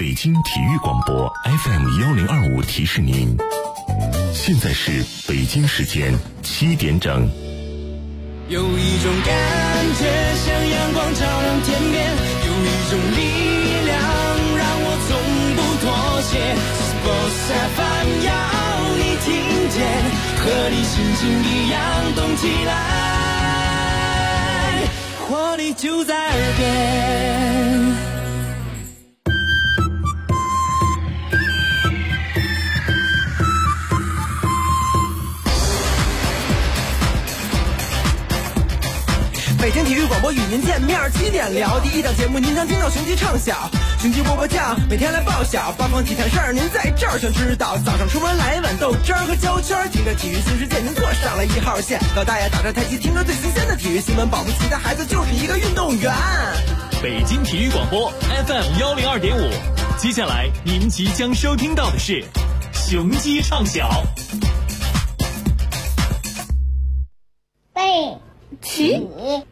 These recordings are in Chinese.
北京体育广播 FM1025提示您，现在是北京时间7点整。 有一种感觉像阳光照亮天边，有一种力量让我从不妥协。Sports FM 要你听见，和你心情一样动起来，活力就在耳边。 北京体育广播与您见面，7点聊第一档节目，您将听到雄鸡唱晓，雄鸡波波酱，每天来报晓，八方体坛事儿您在这儿全知道。早上出门来一碗豆汁儿和焦圈，听着体育新世界，您坐上了1号线。老大爷打着太极，听着最新鲜的体育新闻，保不齐的孩子就是一个运动员。 北京体育广播 FM102.5，接下来您即将收听到的是雄鸡唱晓。 背起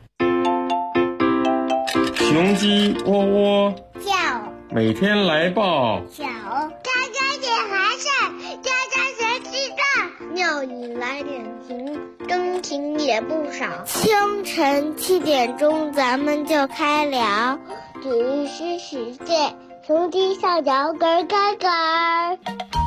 雄鸡窝窝叫， 每天来报小家家点寒晒，家家全知道。鸟语来点情，真情也不少。清晨7点钟，咱们就开聊体育新世界，雄鸡上脚咯咯咯。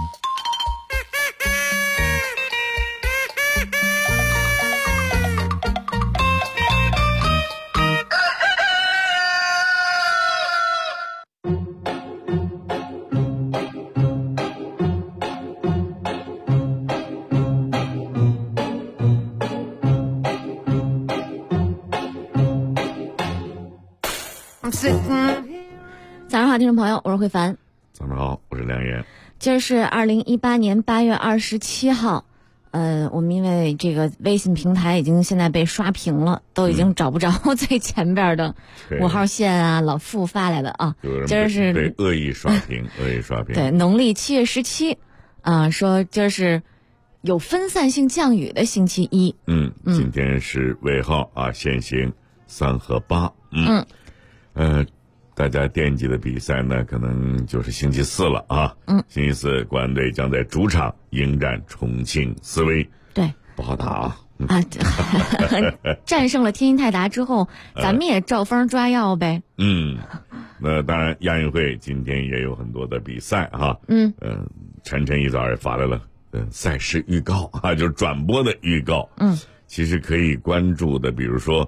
早上好，听众朋友，我是慧凡。 早上好，我是梁岩。 今儿是2018年8月27号，我们因为这个微信平台已经现在被刷屏了，都已经找不着最前边的5号线啊，老傅发来的啊。今儿是被恶意刷屏，恶意刷屏。 对，农历7月17啊，说今儿是有分散性降雨的星期一。 今天是尾号啊，限行3和8。大家惦记的比赛呢，可能就是星期4了啊。星期4国安队将在主场迎战重庆斯威。 对， 不好打啊。 战胜了天津泰达之后，咱们也照风抓药呗。 那当然，亚运会今天也有很多的比赛哈。晨晨一早也发来了赛事预告啊，就是转播的预告。其实可以关注的，比如说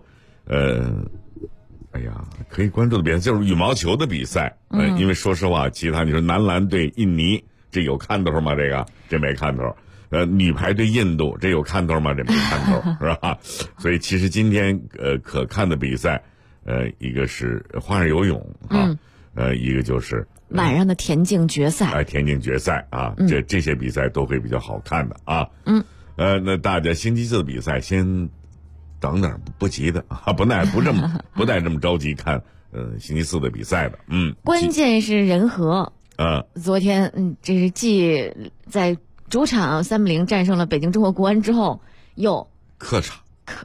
可以关注的比赛就是羽毛球的比赛。因为说实话，其他你说男篮对印尼，这有看头吗？这没看头。女排对印度，这有看头吗？这没看头，是吧？所以其实今天可看的比赛，一个是花样游泳啊，一个就是晚上的田径决赛。 田径决赛啊，这些比赛都会比较好看的啊。那大家星期4的比赛先等等，不急的啊，不带这么着急看星期4的比赛的。 关键是人和。昨天这是继在主场3-0战胜了北京中国国安之后，又客场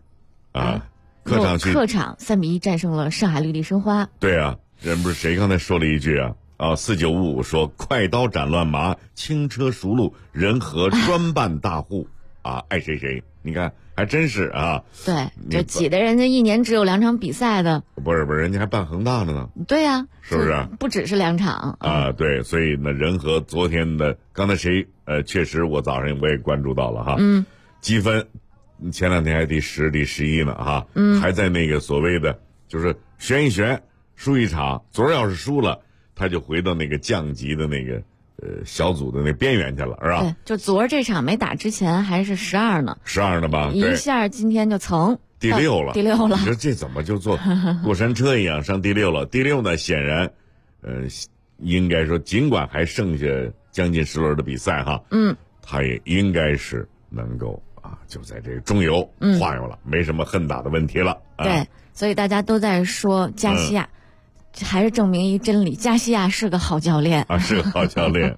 3-1战胜了上海绿地申花。 对啊，人不是谁刚才说了一句4955说快刀斩乱麻，轻车熟路，人和专办大户爱谁谁。你看还真是啊。 对，这挤的人家一年只有2场比赛的。 不是，人家还办恒大的呢。 对呀， 是不是？ 不只是2场对，所以呢，人和昨天的刚才确实我早上我也关注到了哈。积分前2天还第10、第11呢哈。还在那个所谓的就是悬一悬，输一场。昨儿要是输了，他就回到那个降级的那个小组的那边缘去了，是吧？ 对，就昨儿这场没打之前还是12呢 ，12呢吧？ 一下今天就蹭第6了， 第6了。 你说这怎么就坐过山车一样上第6了？第6呢，显然，应该说尽管还剩下将近10轮的比赛哈，他也应该是能够就在这个中游化游了，没什么很大的问题了。 对，所以大家都在说加西亚。还是证明一真理，加西亚是个好教练是个好教练。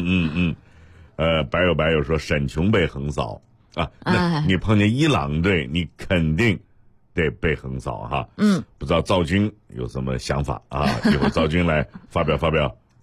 白友说沈琼被横扫那你碰见伊朗队，你肯定得被横扫哈。不知道赵军有什么想法一会儿赵军来发表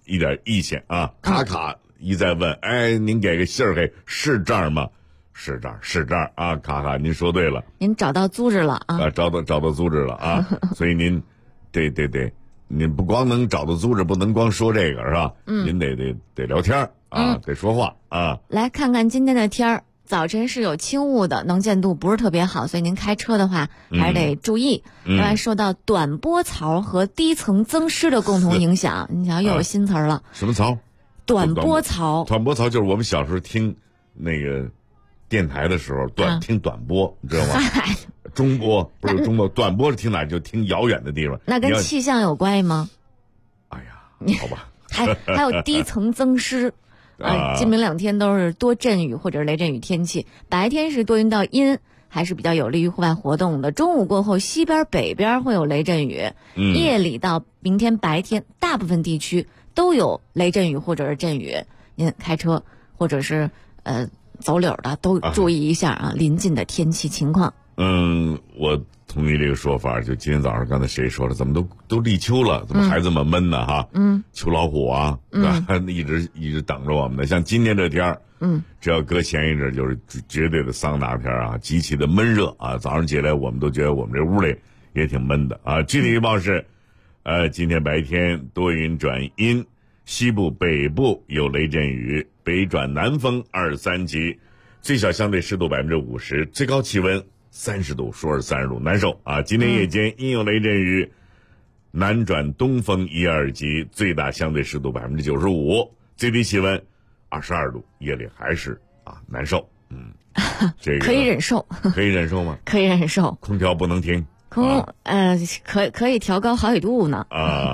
一点意见啊，卡卡一再问，哎，您给个信儿给是这儿吗？是这儿啊，卡卡您说对了， 您找到组织了啊， 找到组织了啊，所以您对，您不光能找到组织，不能光说这个是吧？您得聊天啊，得说话啊。 来看看今天的天儿。早晨是有轻雾的，能见度不是特别好，所以您开车的话还是得注意。另外，受到短波槽和低层增湿的共同影响，你想又有新词儿了。 什么槽？ 短波槽。 短波槽就是我们小时候听那个电台的时候，听短波，你知道吗？中波不是中波，短波是听哪？就听遥远的地方。 那跟气象有关系吗？ 哎呀，好吧。 还有低层增湿。今明两天都是多阵雨或者雷阵雨天气，白天是多云到阴，还是比较有利于户外活动的。中午过后，西边、北边会有雷阵雨，夜里到明天白天，大部分地区都有雷阵雨或者是阵雨。您开车或者是走柳的都注意一下啊，临近的天气情况。 我同意这个说法。就今天早上刚才谁说了，怎么都立秋了，怎么还这么闷呢？哈，秋老虎啊，一直等着我们呢。像今天这天儿，只要搁前一阵，就是绝对的桑拿天啊，极其的闷热啊。早上起来我们都觉得我们这屋里也挺闷的啊。具体预报是，今天白天多云转阴，西部、北部有雷阵雨，北转南风2-3级，最小相对湿度50%，最高气温30度，说是30度，难受啊！今天夜间阴有雷阵雨，南转东风1-2级，最大相对湿度95%，最低气温22度，夜里还是难受。这个可以忍受， 可以忍受吗？ 可以忍受， 空调不能停。 可以调高好几度呢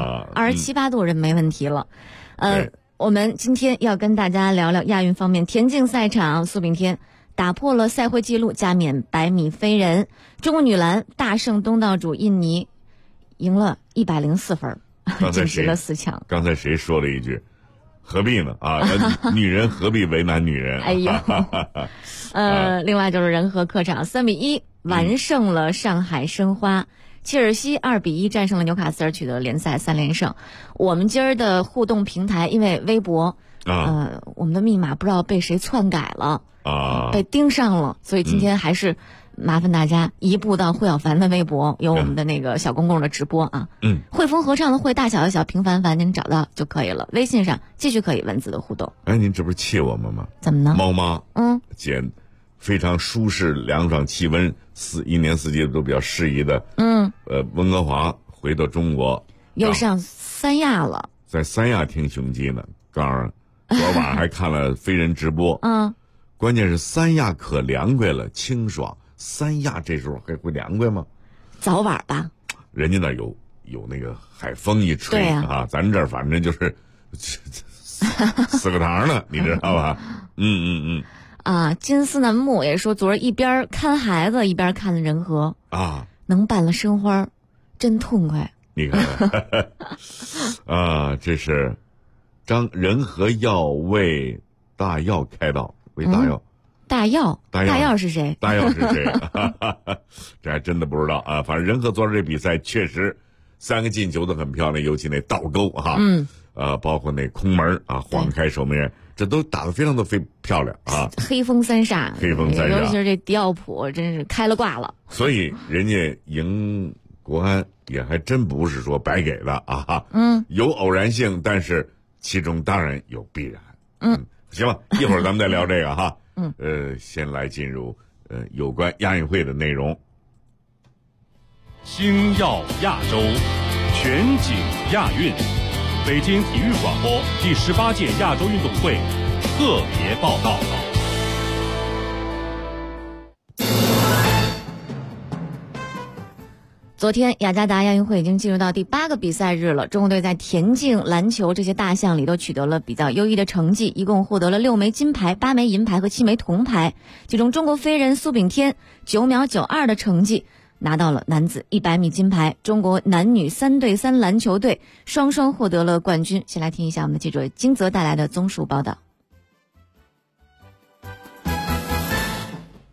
，27、8度人没问题了。我们今天要跟大家聊聊亚运方面，田径赛场苏炳添打破了赛会纪录，加冕100米飞人。中国女篮大胜东道主印尼，赢了104分，晋级了4强。 刚才谁说了一句？何必呢？女人何必为难女人？ 哎呦，另外就是仁和客场3-1完胜了上海申花。切尔西2-1战胜了纽卡斯尔，取得联赛3连胜。我们今儿的互动平台，因为微博，我们的密码不知道被谁篡改了被盯上了，所以今天还是麻烦大家移步到惠小凡的微博，有我们的那个小公共的直播啊。汇丰合唱的汇，大小的小，平凡凡，您找到就可以了。微信上继续可以文字的互动。 哎，您这不是气我们吗？ 怎么呢？ 猫妈，捡非常舒适、凉爽气温一年四季都比较适宜的，温哥华回到中国， 又上三亚了， 在三亚听雄鸡呢。告诉昨晚上还看了飞人直播，关键是三亚可凉快了，清爽。三亚这时候还会凉快吗？ 早晚吧。 人家那有那个海风一吹咱这儿反正就是4个堂呢，你知道吧？ 金丝楠木也说，昨儿一边看孩子一边看的仁和能办了申花，真痛快。 你看这是仁和要为大药开道，为大药。 大药是谁？ 大药是谁？这还真的不知道啊。反正仁和昨儿这比赛确实3个进球都很漂亮，尤其那倒钩包括那空门晃开守门员，这都打得非常的漂亮啊！ 黑风三煞，尤其是这迪奥普，真是开了挂了。 所以人家赢国安也还真不是说白给的有偶然性，但是其中当然有必然。行了，一会儿咱们再聊这个哈。先来进入有关亚运会的内容。 星耀亚洲，全景亚运。北京体育广播第18届亚洲运动会特别报道。 昨天雅加达亚运会已经进入到第8个比赛日了，中国队在田径、篮球这些大项里都取得了比较优异的成绩，一共获得了6枚金牌、8枚银牌和7枚铜牌。其中中国飞人苏炳添9秒92的成绩拿到了男子100米金牌，中国男女3对3篮球队双双获得了冠军。先来听一下我们的记者金泽带来的综述报道。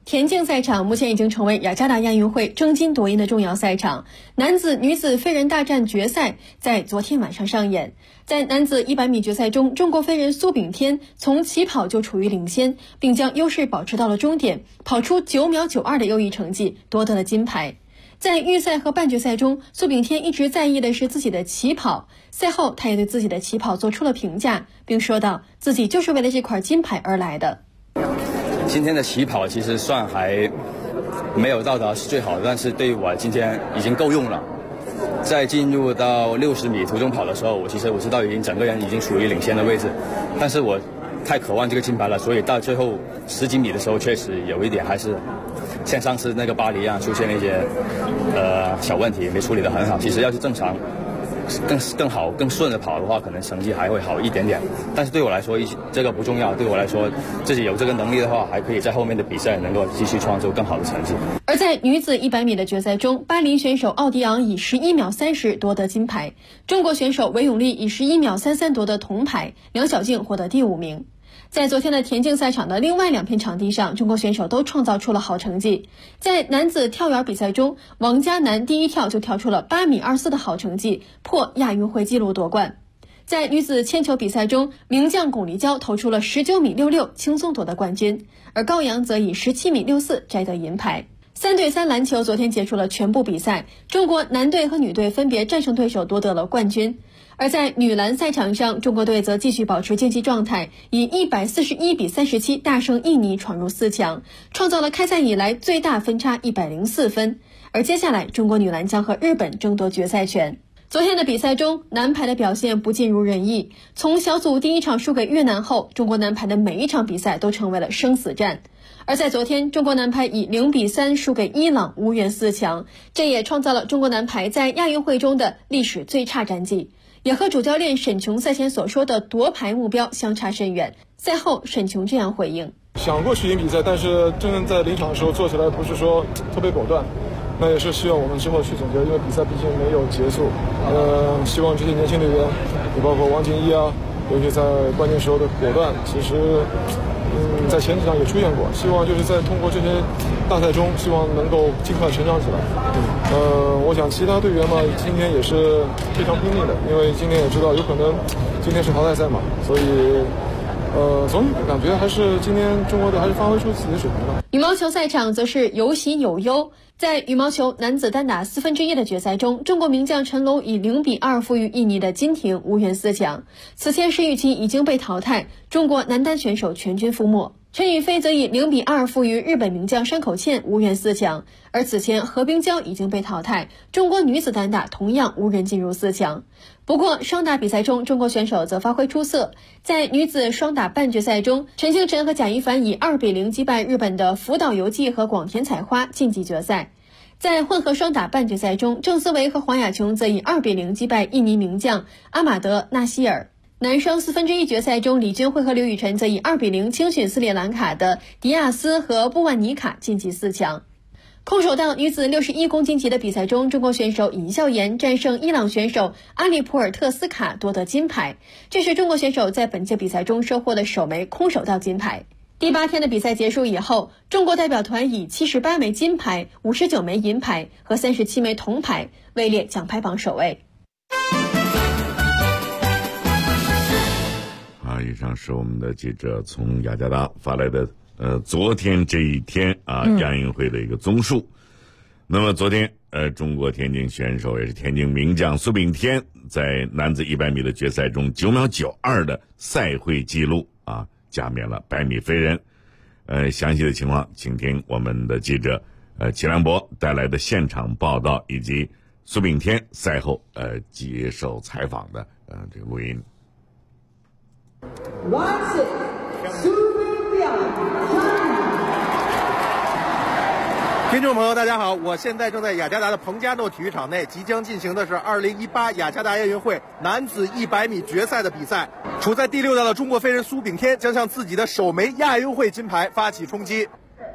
田径赛场目前已经成为雅加达亚运会争金夺银的重要赛场。男子、女子飞人大战决赛在昨天晚上上演。在男子100米决赛中，中国飞人苏炳添从起跑就处于领先，并将优势保持到了终点，跑出9秒92的优异成绩，夺得了金牌。在预赛和半决赛中，苏炳添一直在意的是自己的起跑。赛后，他也对自己的起跑做出了评价，并说道：“自己就是为了这块金牌而来的。” 今天的起跑其实算还没有到达是最好的，但是对于我今天已经够用了。在进入到60米途中跑的时候，我知道整个人已经处于领先的位置，但是我太渴望这个金牌了，所以到最后10几米的时候，确实有一点还是像上次那个巴黎一样出现了一些小问题，没处理得很好。其实要是正常更好更顺的跑的话，可能成绩还会好一点点，但是对我来说这个不重要。对我来说，自己有这个能力的话，还可以在后面的比赛能够继续创造更好的成绩。 而在女子100米的决赛中，巴黎选手奥迪昂以11秒30夺得金牌，中国选手韦永丽以11秒33夺得铜牌，梁晓静获得第5名。在昨天的田径赛场的另外2片场地上，中国选手都创造出了好成绩。在男子跳远比赛中，王嘉男第一跳就跳出了8米24的好成绩，破亚运会纪录夺冠。在女子铅球比赛中，名将巩立姣投出了19米66，轻松夺得冠军，而高阳则以17米64摘得银牌。3对3篮球昨天结束了全部比赛，中国男队和女队分别战胜对手夺得了冠军。而在女篮赛场上，中国队则继续保持竞技状态，以141比37大胜印尼，闯入4强，创造了开赛以来最大分差104分。而接下来，中国女篮将和日本争夺决赛权。昨天的比赛中，男排的表现不尽如人意。从小组第1场输给越南后，中国男排的每一场比赛都成为了生死战。而在昨天，中国男排以0比3输给伊朗，无缘4强，这也创造了中国男排在亚运会中的历史最差战绩，也和主教练沈琼赛前所说的夺牌目标相差甚远。赛后，沈琼这样回应： 想过去赢比赛，但是真正在临场的时候做起来不是说特别果断，那也是希望我们之后去总结，因为比赛毕竟没有结束。希望这些年轻队员，也包括王敬一啊，尤其在关键时候的果断，其实在前几场也出现过。希望就是在通过这些大赛中，希望能够尽快成长起来。我想其他队员嘛，今天也是非常拼命的，因为今天也知道有可能今天是淘汰赛嘛，所以总感觉还是今天中国队还是发挥出自己的水平了。 羽毛球赛场则是有喜有忧。在羽毛球男子单打1/4的决赛中，中国名将陈龙以0比2负于印尼的金廷，无缘4强。此前石宇奇已经被淘汰，中国男单选手全军覆没。陈雨菲则以0比2负于日本名将山口茜，无缘4强。而此前何冰娇已经被淘汰，中国女子单打同样无人进入4强。不过双打比赛中，中国选手则发挥出色。在女子双打半决赛中，陈清晨和贾一凡以2比0击败日本的福岛由纪和广田彩花，晋级决赛。在混合双打半决赛中，郑思维和黄雅琼则以2比0击败印尼名将阿马德纳希尔。男双1/4决赛中，李俊慧和刘雨辰则以2比0轻取斯里兰卡的迪亚斯和布万尼卡，晋级4强。空手道女子61公斤级的比赛中，中国选手尹笑妍战胜伊朗选手阿里普尔特斯卡，夺得金牌。这是中国选手在本届比赛中收获的首枚空手道金牌。第8天的比赛结束以后，中国代表团以78枚金牌、59枚银牌和37枚铜牌位列奖牌榜首位。 以上是我们的记者从雅加达发来的昨天这一天亚运会的一个综述。那么昨天中国田径选手也是田径名将苏炳添在男子100米的决赛中9秒92的赛会纪录加冕了100米飞人。详细的情况请听我们的记者齐良博带来的现场报道，以及苏炳添赛后接受采访的这个录音。 听众朋友大家好，我现在正在雅加达的彭加诺体育场内，即将进行的是2018雅加达亚运会男子100米决赛的比赛。处在第6道的中国飞人苏炳添将向自己的首枚亚运会金牌发起冲击。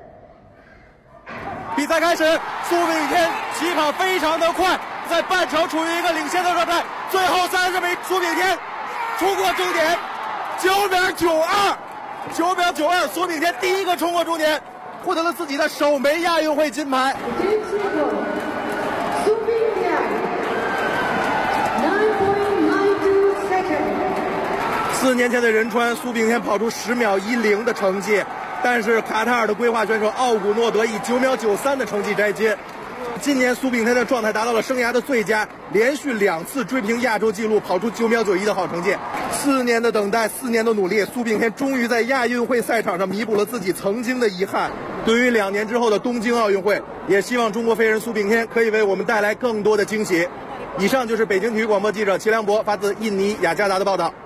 比赛开始，苏炳添起跑非常的快，在半程处于一个领先的状态，最后30米苏炳添冲过终点，9秒92，苏炳添第一个冲过终点， 获得了自己的首枚亚运会金牌。4年前的仁川，苏炳添跑出10秒10的成绩，但是卡塔尔的规划选手奥古诺德以9秒93的成绩摘金。今年苏炳添的状态达到了生涯的最佳，连续2次追平亚洲纪录，跑出9秒91的好成绩。4年的等待，4年的努力，苏炳添终于在亚运会赛场上弥补了自己曾经的遗憾。对于2年之后的东京奥运会，也希望中国飞人苏炳添可以为我们带来更多的惊喜。以上就是北京体育广播记者齐良博发自印尼雅加达的报道。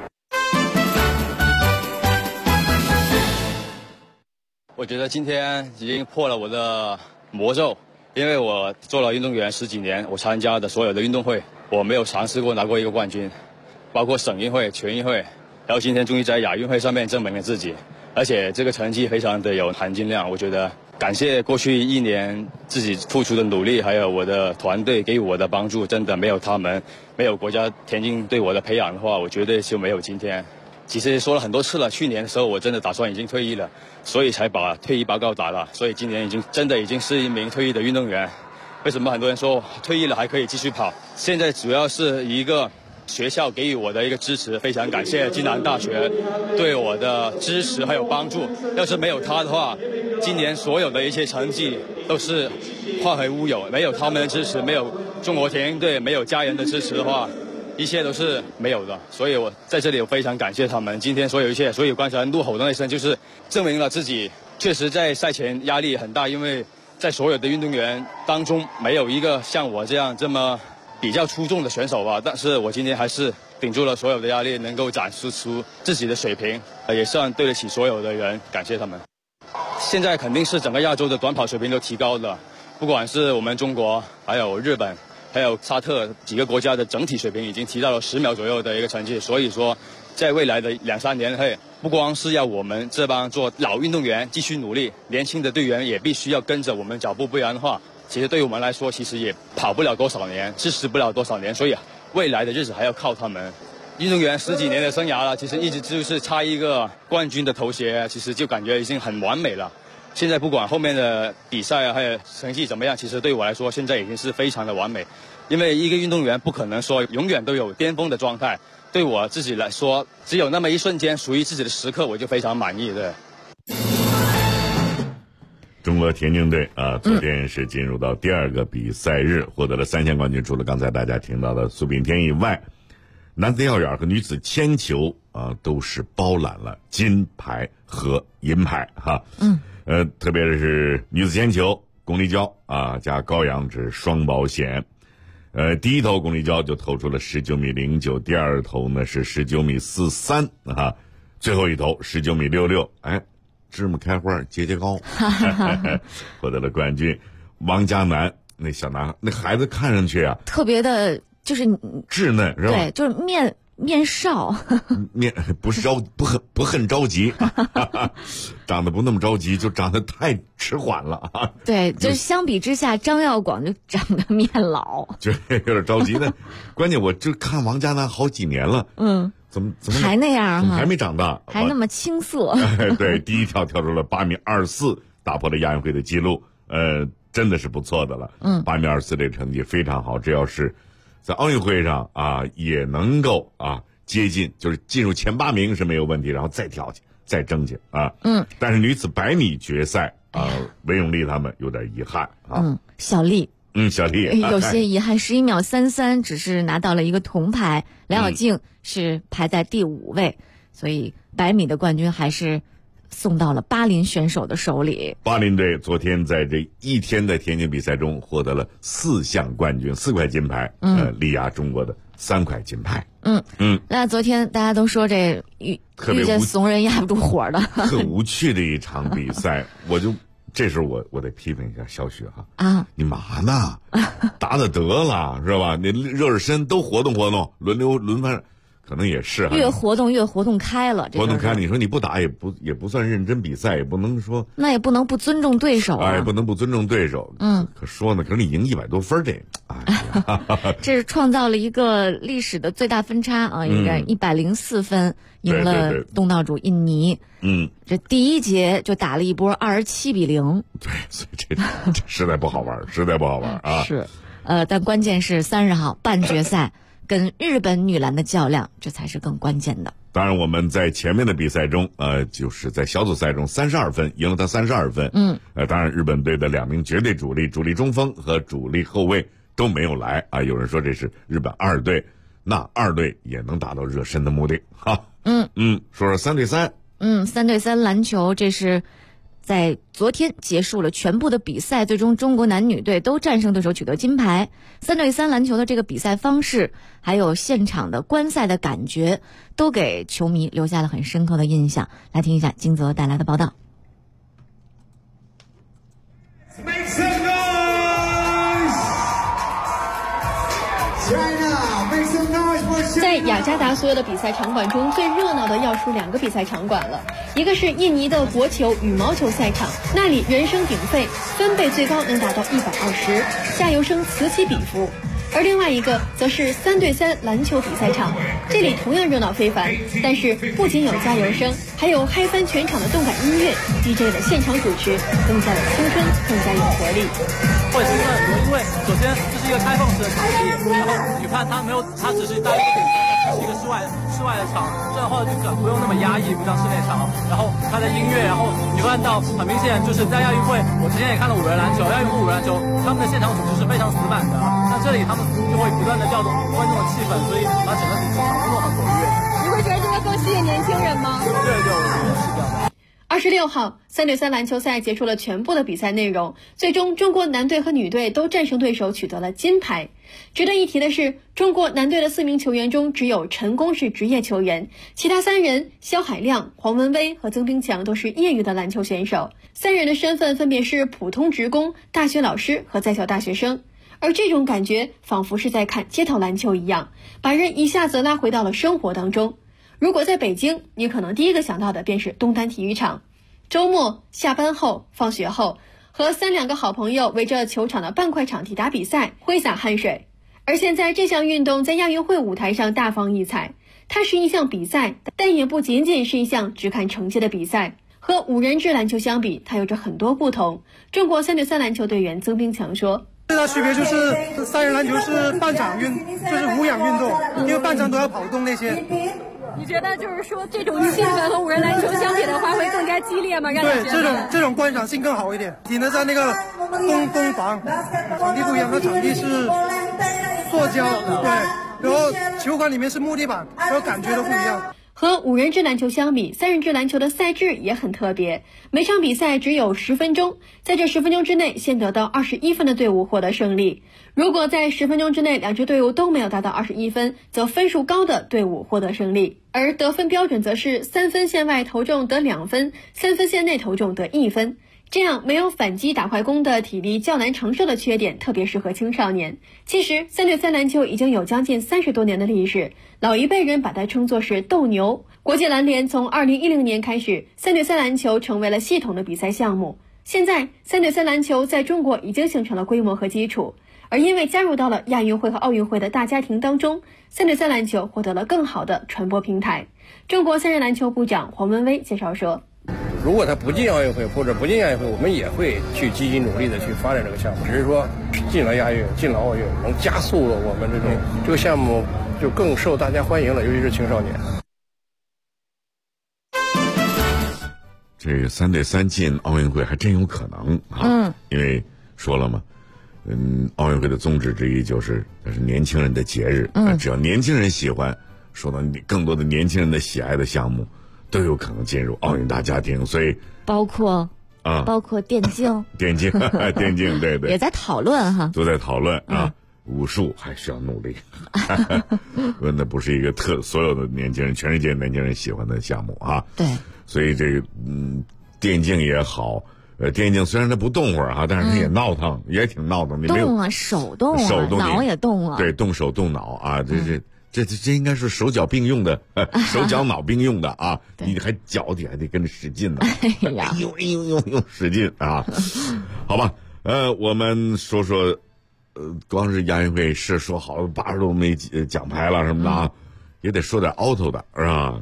我觉得今天已经破了我的魔咒，因为我做了运动员10几年，我参加的所有的运动会，我没有尝试过拿过一个冠军，包括省运会、全运会，然后今天终于在亚运会上面证明了自己，而且这个成绩非常的有含金量。我觉得感谢过去1年自己付出的努力，还有我的团队给我的帮助，真的没有他们，没有国家田径对我的培养的话，我绝对就没有今天。其实说了很多次了，去年的时候我真的打算已经退役了，所以才把退役报告打了，所以今年真的已经是一名退役的运动员。为什么很多人说退役了还可以继续跑？现在主要是一个学校给予我的一个支持，非常感谢暨南大学对我的支持还有帮助。要是没有他的话，今年所有的一些成绩都是化为乌有。没有他们的支持，没有中国田径队，没有家人的支持的话，一切都是没有的。所以我在这里我非常感谢他们。今天所有一切，所以刚才怒吼的那声就是证明了自己确实在赛前压力很大，因为在所有的运动员当中没有一个像我这样这么比较出众的选手吧，但是我今天还是顶住了所有的压力，能够展示出自己的水平，也算对得起所有的人，感谢他们。现在肯定是整个亚洲的短跑水平都提高了，不管是我们中国，还有日本，还有沙特几个国家的整体水平已经提到了10秒左右的一个成绩。所以说在未来的2-3年内，不光是要我们这帮做老运动员继续努力，年轻的队员也必须要跟着我们脚步，不然的话其实对于我们来说其实也跑不了多少年，支持不了多少年，所以未来的日子还要靠他们。运动员10几年的生涯了，其实一直就是差一个冠军的头衔，其实就感觉已经很完美了。现在不管后面的比赛还有成绩怎么样，其实对我来说现在已经是非常的完美。因为一个运动员不可能说永远都有巅峰的状态，对我自己来说，只有那么一瞬间属于自己的时刻，我就非常满意的。 中国田径队昨天是进入到第2个比赛日，获得了3项冠军。除了刚才大家听到的苏炳添以外，男子跳远和女子铅球都是包揽了金牌和银牌特别是女子铅球，龚丽娇加高阳是双保险。第一投龚丽娇就投出了19米09，第二投呢是19米43最后一投19米66，芝麻开花节节高获得了冠军。王嘉男那小男孩，那孩子看上去特别的就是稚嫩是吧？ 对，就是面少不很着急长得不那么着急，就长得太迟缓了对，就相比之下张耀广就长得面老， 就有点着急呢关键我就看王嘉男好几年了，怎么还那样还没长大， 还那么青涩对，第一跳跳出了8米24，打破了亚运会的记录，真的是不错的了。8米24这个成绩非常好，只要是在奥运会上也能够接近，就是进入前8名是没有问题，然后再跳去再争去但是女子100米决赛韦永丽他们有点遗憾小丽小丽有些遗憾，11秒33只是拿到了一个铜牌，梁晓静是排在第5位，所以100米的冠军还是送到了巴林选手的手里。 巴林队昨天在这一天的田径比赛中获得了4项冠军，4块金牌，力压中国的3块金牌。 那昨天大家都说这遇见怂人压不住火的， 特无趣的一场比赛，这时候我得批评一下小雪你嘛呢？打得得了是吧？你热热身都活动活动，轮番，可能也是越活动开了， 活动开了。你说你不打也不算认真比赛，也不能说那也不能不尊重对手不能不尊重对手。 可说呢，可是你赢100多分这，哎呀， 这是创造了一个历史的最大分差啊，应该104分赢了东道主印尼。这第一节就打了一波27-0。 对，所以这实在不好玩，实在不好玩啊。 是，但关键是30号半决赛跟日本女篮的较量，这才是更关键的。 当然我们在前面的比赛中就是在小组赛中32分赢了他32分。当然日本队的2名绝对主力中锋和主力后卫都没有来啊。有人说这是日本2队，那2队也能达到热身的目的哈。说说3对3。 3对3篮球，这是在昨天结束了全部的比赛，最终中国男女队都战胜对手取得金牌。3对3篮球的这个比赛方式，还有现场的观赛的感觉，都给球迷留下了很深刻的印象。来听一下金泽带来的报道。 Make some noise! China, make some noise for China! 在雅加达所有的比赛场馆中，最热闹的要数2个比赛场馆了。一个是印尼的国球羽毛球赛场，那里人声鼎沸，分贝最高能达到120，加油声此起彼伏。而另外一个则是3对3篮球比赛场，这里同样热闹非凡，但是不仅有加油声，还有嗨翻全场的动感音乐 ，DJ 的现场主持增加了青春，更加有活力。 会兴奋很多，因为首先这是一个开放式的场地，然后你看它只是大约是一个室外的场，这样的话就不用那么压抑，不像室内场。然后它的音乐，然后你会看到很明显，就是在亚运会，我之前也看了5人篮球，亚运会5人篮球，他们的现场组织是非常死板的。那这里他们就会不断的调动观众的气氛，所以把整个场都很活跃。 你会觉得这个更吸引年轻人吗？ 对，我觉得是这样的。 26号3对3篮球赛结束了全部的比赛内容，最终中国男队和女队都战胜对手，取得了金牌。值得一提的是，中国男队的4名球员中只有陈功是职业球员，其他3人肖海亮、黄文威和曾冰强都是业余的篮球选手，3人的身份分别是普通职工、大学老师和在校大学生。而这种感觉仿佛是在看街头篮球一样，把人一下子拉回到了生活当中。如果在北京，你可能第一个想到的便是东单体育场。周末下班后、放学后，和3-2个好朋友围着球场的半块场地打比赛，挥洒汗水。而现在这项运动在亚运会舞台上大放异彩，它是一项比赛，但也不仅仅是一项只看成绩的比赛。和5人制篮球相比，它有着很多不同。中国3对3篮球队员曾冰强说， 最大区别就是3人篮球是半场就是无氧运动，因为半场都要跑动那些。 你觉得就是说这种气氛和5人篮球相比的话会更加激烈吗？让对，这种观赏性更好一点。体能在那个攻防，场地不一样，它场地是塑胶，对，然后球馆里面是木地板，然后感觉都不一样。 和5人制篮球相比，3人制篮球的赛制也很特别，每场比赛只有10分钟，在这10分钟之内先得到21分的队伍获得胜利。如果在10分钟之内2支队伍都没有达到21分，则分数高的队伍获得胜利。而得分标准则是3分线外投中得2分，3分线内投中得1分。这样没有反击打快攻的体力较难承受的缺点，特别适合青少年。其实3对3篮球已经有将近30多年的历史，老一辈人把它称作是斗牛。国际篮联从2010年开始，3对3篮球成为了系统的比赛项目。现在3对3篮球在中国已经形成了规模和基础，而因为加入到了亚运会和奥运会的大家庭当中，3对3篮球获得了更好的传播平台。中国3人篮球部长黄文威介绍说， 如果他不进奥运会或者不进亚运会，我们也会去积极努力的去发展这个项目。只是说进了亚运、进了奥运，能加速了我们这个项目就更受大家欢迎了，尤其是青少年。 这个3对3进奥运会还真有可能啊！因为说了嘛，奥运会的宗旨之一就是它是年轻人的节日，只要年轻人喜欢，受到更多的年轻人的喜爱的项目，都有可能进入奥运大家庭。所以包括电竞， 电竞，对， 也在讨论哈， 都在讨论啊。武术还需要努力，那不是一个所有的年轻人，全世界年轻人喜欢的项目啊。 对， 所以这个电竞也好，电竞虽然它不动会儿哈，但是它也闹腾，也挺闹腾。 动啊，手动啊，脑也动啊。 对，动手动脑啊，这应该是手脚并用的，手脚脑并用的啊。你还脚底还得跟着使劲呢。哎呦，使劲啊！好吧，我们说说光是亚运会是说好80多枚奖牌了什么的啊，也得说点out的是吧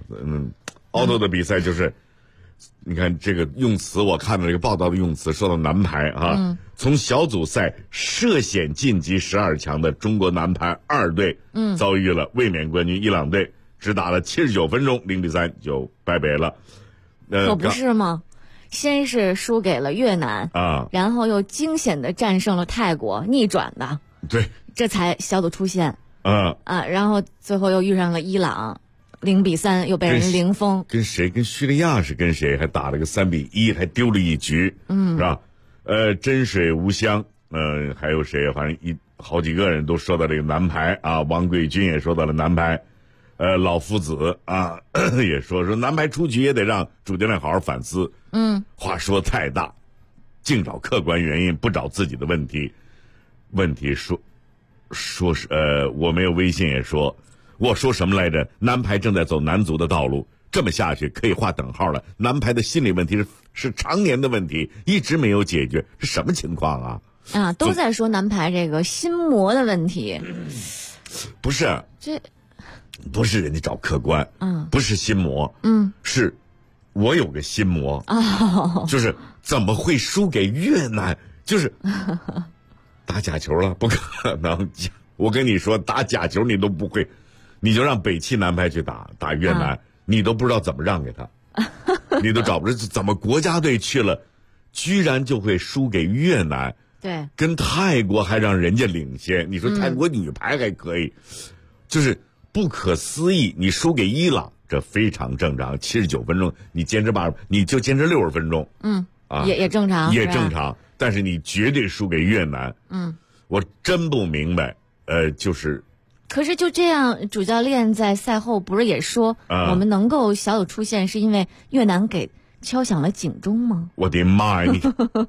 ？out的比赛就是，你看这个用词，我看到这个报道的用词说到男排啊，从小组赛涉险晋级12强的中国男排2队，遭遇了卫冕冠军伊朗队，只打了79分钟0-3就败北了。 可不是吗？先是输给了越南啊，然后又惊险的战胜了泰国，逆转的， 对， 这才小组出线然后最后又遇上了伊朗，0-3又被人零封， 跟谁？跟叙利亚是跟谁？还打了个3-1，还丢了一局，是吧？真水无香，还有谁？反正好几个人都说到这个男排啊，王贵军也说到了男排。老夫子啊也说男排出局也得让主教练好好反思。话说太大，净找客观原因，不找自己的问题。问题说是我没有微信也说，我说什么来着？男排正在走男足的道路，这么下去可以画等号了。男排的心理问题是常年的问题，一直没有解决，是什么情况啊？ 都在说男排这个心魔的问题。 不是这。 不是人家找客观，不是心魔，是我有个心魔，就是怎么会输给越南？就是打假球了，不可能！我跟你说，打假球你都不会，你就让北汽男排去打越南，你都不知道怎么让给他，你都找不着怎么国家队去了，居然就会输给越南？ 对， 跟泰国还让人家领先，你说泰国女排还可以，就是。不可思议，你输给伊朗，这非常正常。79分钟，你坚持你就坚持60分钟， 也正常， 也正常。但是你绝对输给越南，我真不明白，就是。 可是就这样，主教练在赛后不是也说，我们能够小组出线，是因为越南给敲响了警钟吗？ 我的妈呀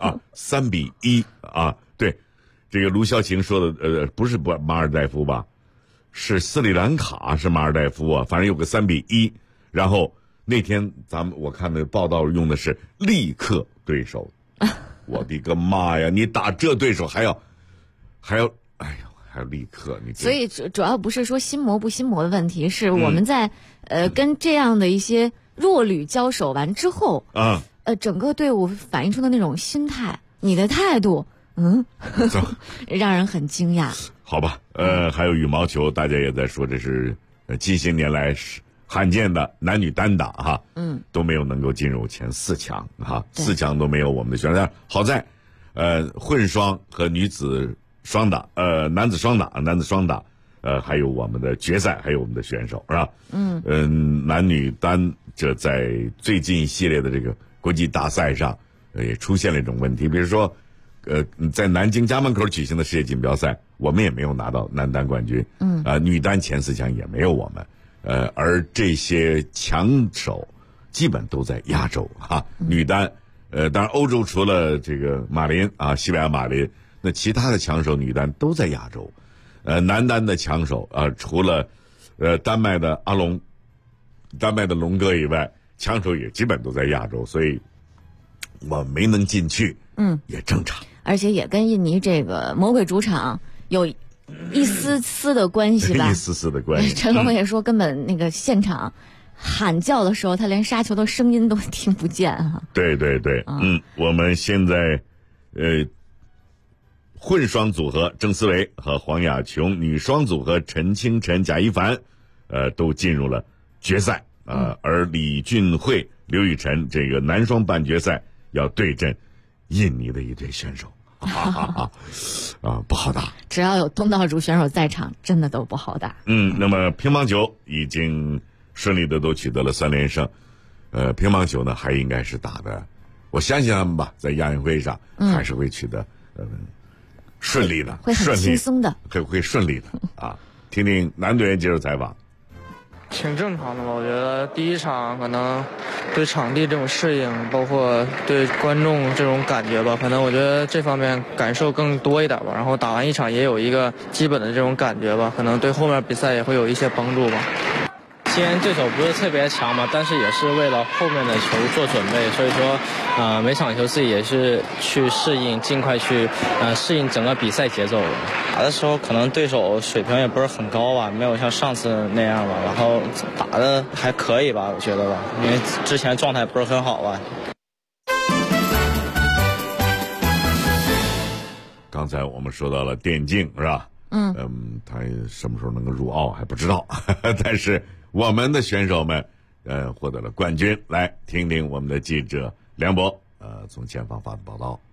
！3-1对，这个卢潇晴说的，不是马尔代夫吧？是斯里兰卡，是马尔代夫啊，反正有个3-1，然后那天我看的报道用的是力克对手，我的个妈呀！你打这对手还要，哎呦，还要力克你。 所以主要不是说心魔不心魔的问题，是我们在跟这样的一些弱旅交手完之后整个队伍反映出的那种心态，你的态度，让人很惊讶。 好吧，还有羽毛球，大家也在说这是近些年来罕见的男女单打哈，都没有能够进入前4强哈，4强都没有我们的选手。但好在，混双和女子双打，男子双打，还有我们的决赛，还有我们的选手是吧？男女单这在最近一系列的这个国际大赛上，也出现了一种问题，比如说。在南京家门口举行的世界锦标赛，我们也没有拿到男单冠军，女单前4强也没有我们，而这些强手基本都在亚洲哈。女单，当然欧洲除了这个马林啊，西班牙马林，那其他的强手女单都在亚洲，男单的强手除了丹麦的龙哥以外，强手也基本都在亚洲，所以我没能进去，也正常。 而且也跟印尼这个魔鬼主场有一丝丝的关系吧？ 一丝丝的关系。 陈龙也说，根本那个现场喊叫的时候，他连杀球的声音都听不见哈。 对，我们现在混双组合郑思维和黄雅琼，女双组合陈清晨、贾一凡，都进入了决赛而李俊慧、刘雨辰这个男双半决赛要对阵印尼的一队选手，不好打。 只要有东道主选手在场，真的都不好打。 那么乒乓球已经顺利的都取得了3连胜，乒乓球呢还应该是打的，我相信他们吧，在亚运会上还是会取得顺利的， 会很轻松的， 会顺利的啊。听听男队员接受采访。 挺正常的吧，我觉得第一场可能对场地这种适应，包括对观众这种感觉吧，可能我觉得这方面感受更多一点吧。然后打完一场也有一个基本的这种感觉吧，可能对后面比赛也会有一些帮助吧。 虽然对手不是特别强嘛，但是也是为了后面的球做准备，所以说每场球自己也是去适应，尽快去适应整个比赛节奏的。 打的时候可能对手水平也不是很高吧，没有像上次那样吧，然后打的还可以吧，我觉得吧，因为之前状态不是很好吧。 刚才我们说到了电竞是吧？他什么时候能够入奥还不知道，但是我们的选手们获得了冠军。来听听我们的记者梁博从前方发的报道。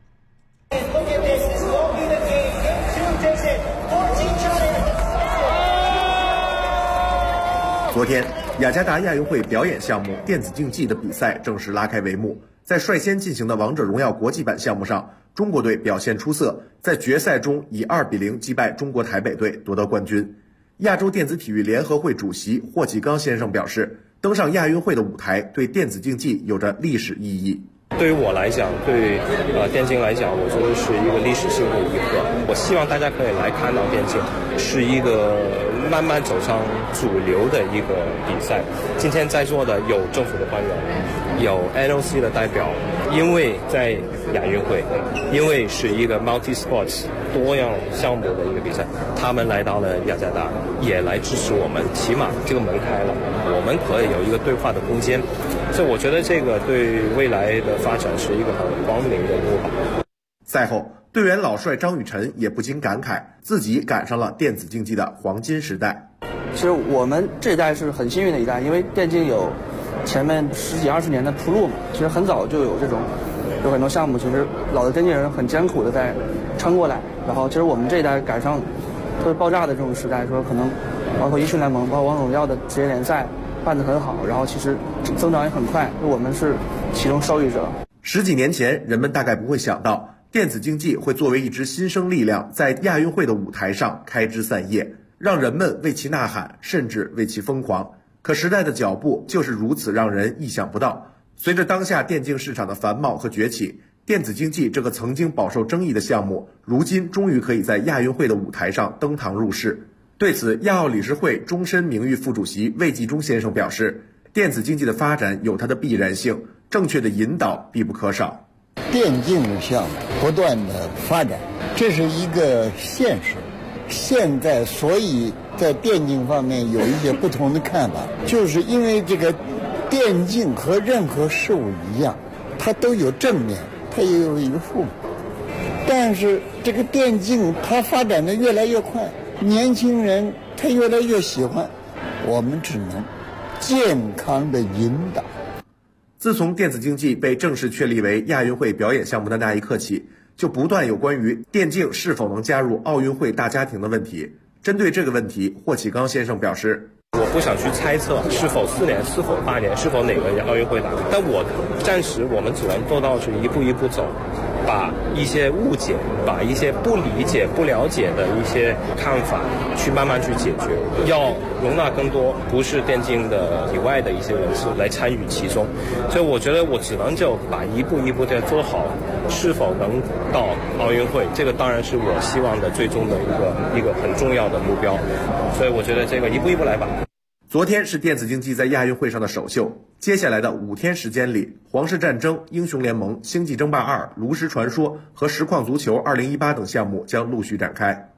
昨天，雅加达亚运会表演项目电子竞技的比赛正式拉开帷幕。在率先进行的王者荣耀国际版项目上，中国队表现出色，在决赛中以2-0击败中国台北队夺得冠军。亚洲电子体育联合会主席霍启刚先生表示，登上亚运会的舞台对电子竞技有着历史意义。 对于我来讲，对电竞来讲，我觉得是一个历史性的一刻。我希望大家可以来看到电竞是一个慢慢走上主流的一个比赛。今天在座的有政府的官员，有 NOC 的代表，因为在亚运会，因为是一个 multi sports 多样项目的一个比赛，他们来到了雅加达，也来支持我们。起码这个门开了，我们可以有一个对话的空间。所以我觉得这个对未来的发展是一个很光明的路吧。 赛后，队员老帅张雨晨也不禁感慨，自己赶上了电子竞技的黄金时代。 其实我们这一代是很幸运的一代，因为电竞有前面10几20年的铺路嘛，其实很早就有有很多项目，其实老的电竞人很艰苦的在撑过来。然后其实我们这一代赶上特别爆炸的这种时代，说可能包括英雄联盟，包括王者荣耀的职业联赛办得很好，然后其实增长也很快，我们是其中受益者。 10几年前，人们大概不会想到电子竞技会作为一支新生力量，在亚运会的舞台上开枝散叶，让人们为其呐喊，甚至为其疯狂。可时代的脚步就是如此让人意想不到。随着当下电竞市场的繁茂和崛起，电子竞技这个曾经饱受争议的项目，如今终于可以在亚运会的舞台上登堂入室。对此，亚奥理事会终身名誉副主席魏纪中先生表示，电子竞技的发展有它的必然性，正确的引导必不可少。 电竞项目不断的发展，这是一个现实。现在所以在电竞方面有一些不同的看法，就是因为这个电竞和任何事物一样，它都有正面，它也有一个负面。但是这个电竞它发展的越来越快，年轻人他越来越喜欢，我们只能健康的引导。 自从电子竞技被正式确立为亚运会表演项目的那一刻起，就不断有关于电竞是否能加入奥运会大家庭的问题。针对这个问题，霍启刚先生表示， 我不想去猜测是否4年，是否8年，是否哪个奥运会打，但暂时我们只能做到是一步一步走，把一些误解，把一些不理解、不了解的一些看法去慢慢去解决，要容纳更多不是电竞的以外的一些人士来参与其中。所以我觉得我只能就把一步一步的做好，是否能到奥运会，这个当然是我希望的最终的一个很重要的目标。所以我觉得这个一步一步来吧。 昨天是电子竞技在亚运会上的首秀，接下来的5天时间里，皇室战争、英雄联盟、星际争霸2、炉石传说和实况足球2018等项目将陆续展开。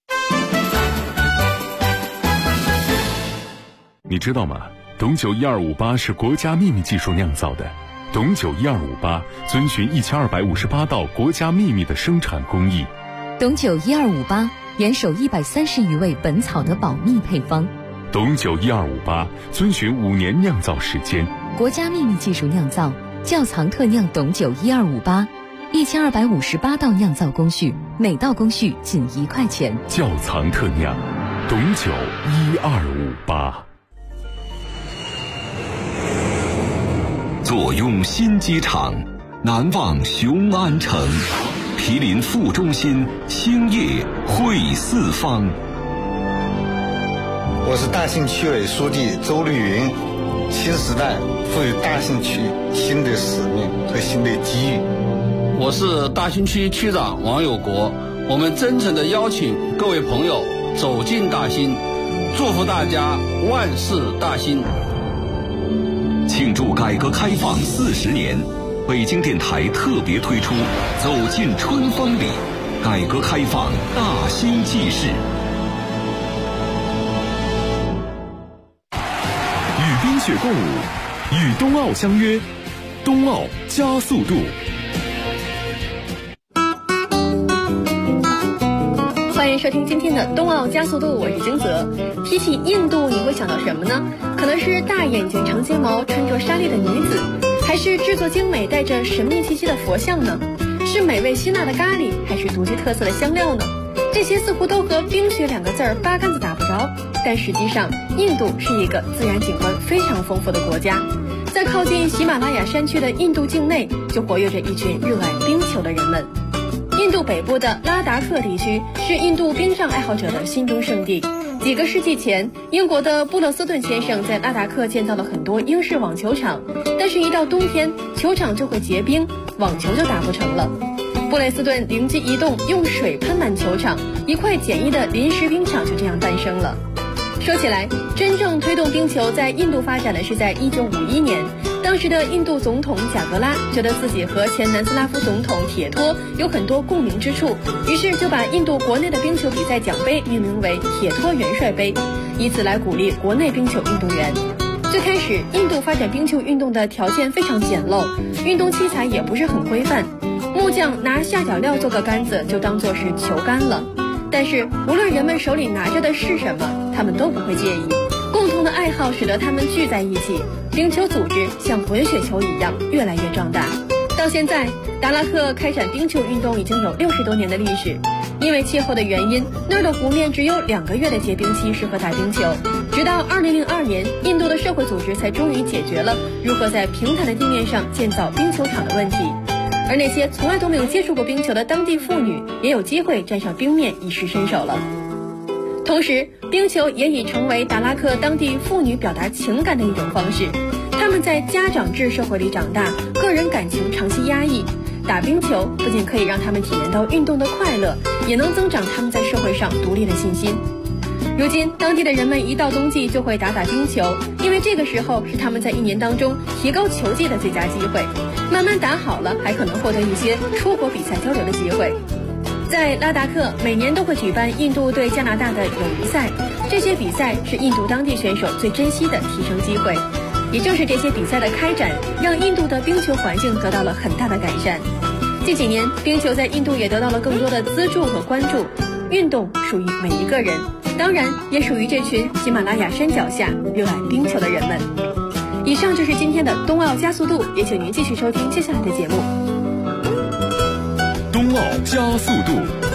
你知道吗？董酒1258是国家秘密技术酿造的。董酒1258遵循1258道国家秘密的生产工艺。 董酒1258严守130余味本草的保密配方。 董酒1258遵循5年酿造时间， 国家秘密技术酿造，窖藏特酿董酒1258，1258道酿造工序，每道工序仅1块钱。 窖藏特酿，董酒1258。 坐拥新机场，难忘雄安城，毗邻副中心，兴业汇四方。 我是大兴区委书记周绿云。新时代赋予大兴区新的使命和新的机遇。 我是大兴区区长王有国。我们真诚地邀请各位朋友走进大兴，祝福大家万事大兴。 庆祝改革开放40年，北京电台特别推出《走进春风里》， 改革开放大兴纪事。 与冰雪共舞，与冬奥相约，冬奥加速度。 欢迎收听今天的冬奥加速度，我是金泽。提起印度，你会想到什么呢？可能是大眼睛、长睫毛、穿着纱丽的女子，还是制作精美、带着神秘气息的佛像呢？是美味辛辣的咖喱，还是独具特色的香料呢？这些似乎都和冰雪两个字儿八竿子打不着，但实际上，印度是一个自然景观非常丰富的国家。在靠近喜马拉雅山区的印度境内，就活跃着一群热爱冰球的人们。印度北部的拉达克地区是印度冰上爱好者的心中圣地。几个世纪前，英国的布勒斯顿先生在拉达克建造了很多英式网球场，但是一到冬天，球场就会结冰，网球就打不成了。布雷斯顿灵机一动，用水喷满球场，一块简易的临时冰场就这样诞生了。说起来，真正推动冰球在印度发展的是在1951年，当时的印度总统贾格拉觉得自己和前南斯拉夫总统铁托有很多共鸣之处，于是就把印度国内的冰球比赛奖杯命名为铁托元帅杯，以此来鼓励国内冰球运动员。最开始，印度发展冰球运动的条件非常简陋，运动器材也不是很规范，木匠拿下脚料做个杆子就当作是球杆了。但是无论人们手里拿着的是什么，他们都不会介意。共同的爱好使得他们聚在一起，冰球组织像滚雪球一样越来越壮大。到现在，达拉克开展冰球运动已经有60多年的历史。因为气候的原因，那儿的湖面只有2个月的结冰期适合打冰球。直到2002年，印度的社会组织才终于解决了如何在平坦的地面上建造冰球场的问题。而那些从来都没有接触过冰球的当地妇女也有机会站上冰面一试身手了。同时，冰球也已成为达拉克当地妇女表达情感的一种方式。她们在家长制社会里长大，个人感情长期压抑，打冰球不仅可以让她们体验到运动的快乐，也能增长她们在社会上独立的信心。如今，当地的人们一到冬季就会打冰球，因为这个时候是他们在1年当中提高球技的最佳机会。慢慢打好了，还可能获得一些出国比赛交流的机会。在拉达克，每年都会举办印度对加拿大的友谊赛，这些比赛是印度当地选手最珍惜的提升机会。也正是这些比赛的开展，让印度的冰球环境得到了很大的改善。近几年，冰球在印度也得到了更多的资助和关注。运动属于每一个人，当然也属于这群喜马拉雅山脚下热爱冰球的人们。以上就是今天的冬奥加速度，也请您继续收听接下来的节目。 冬奥加速度。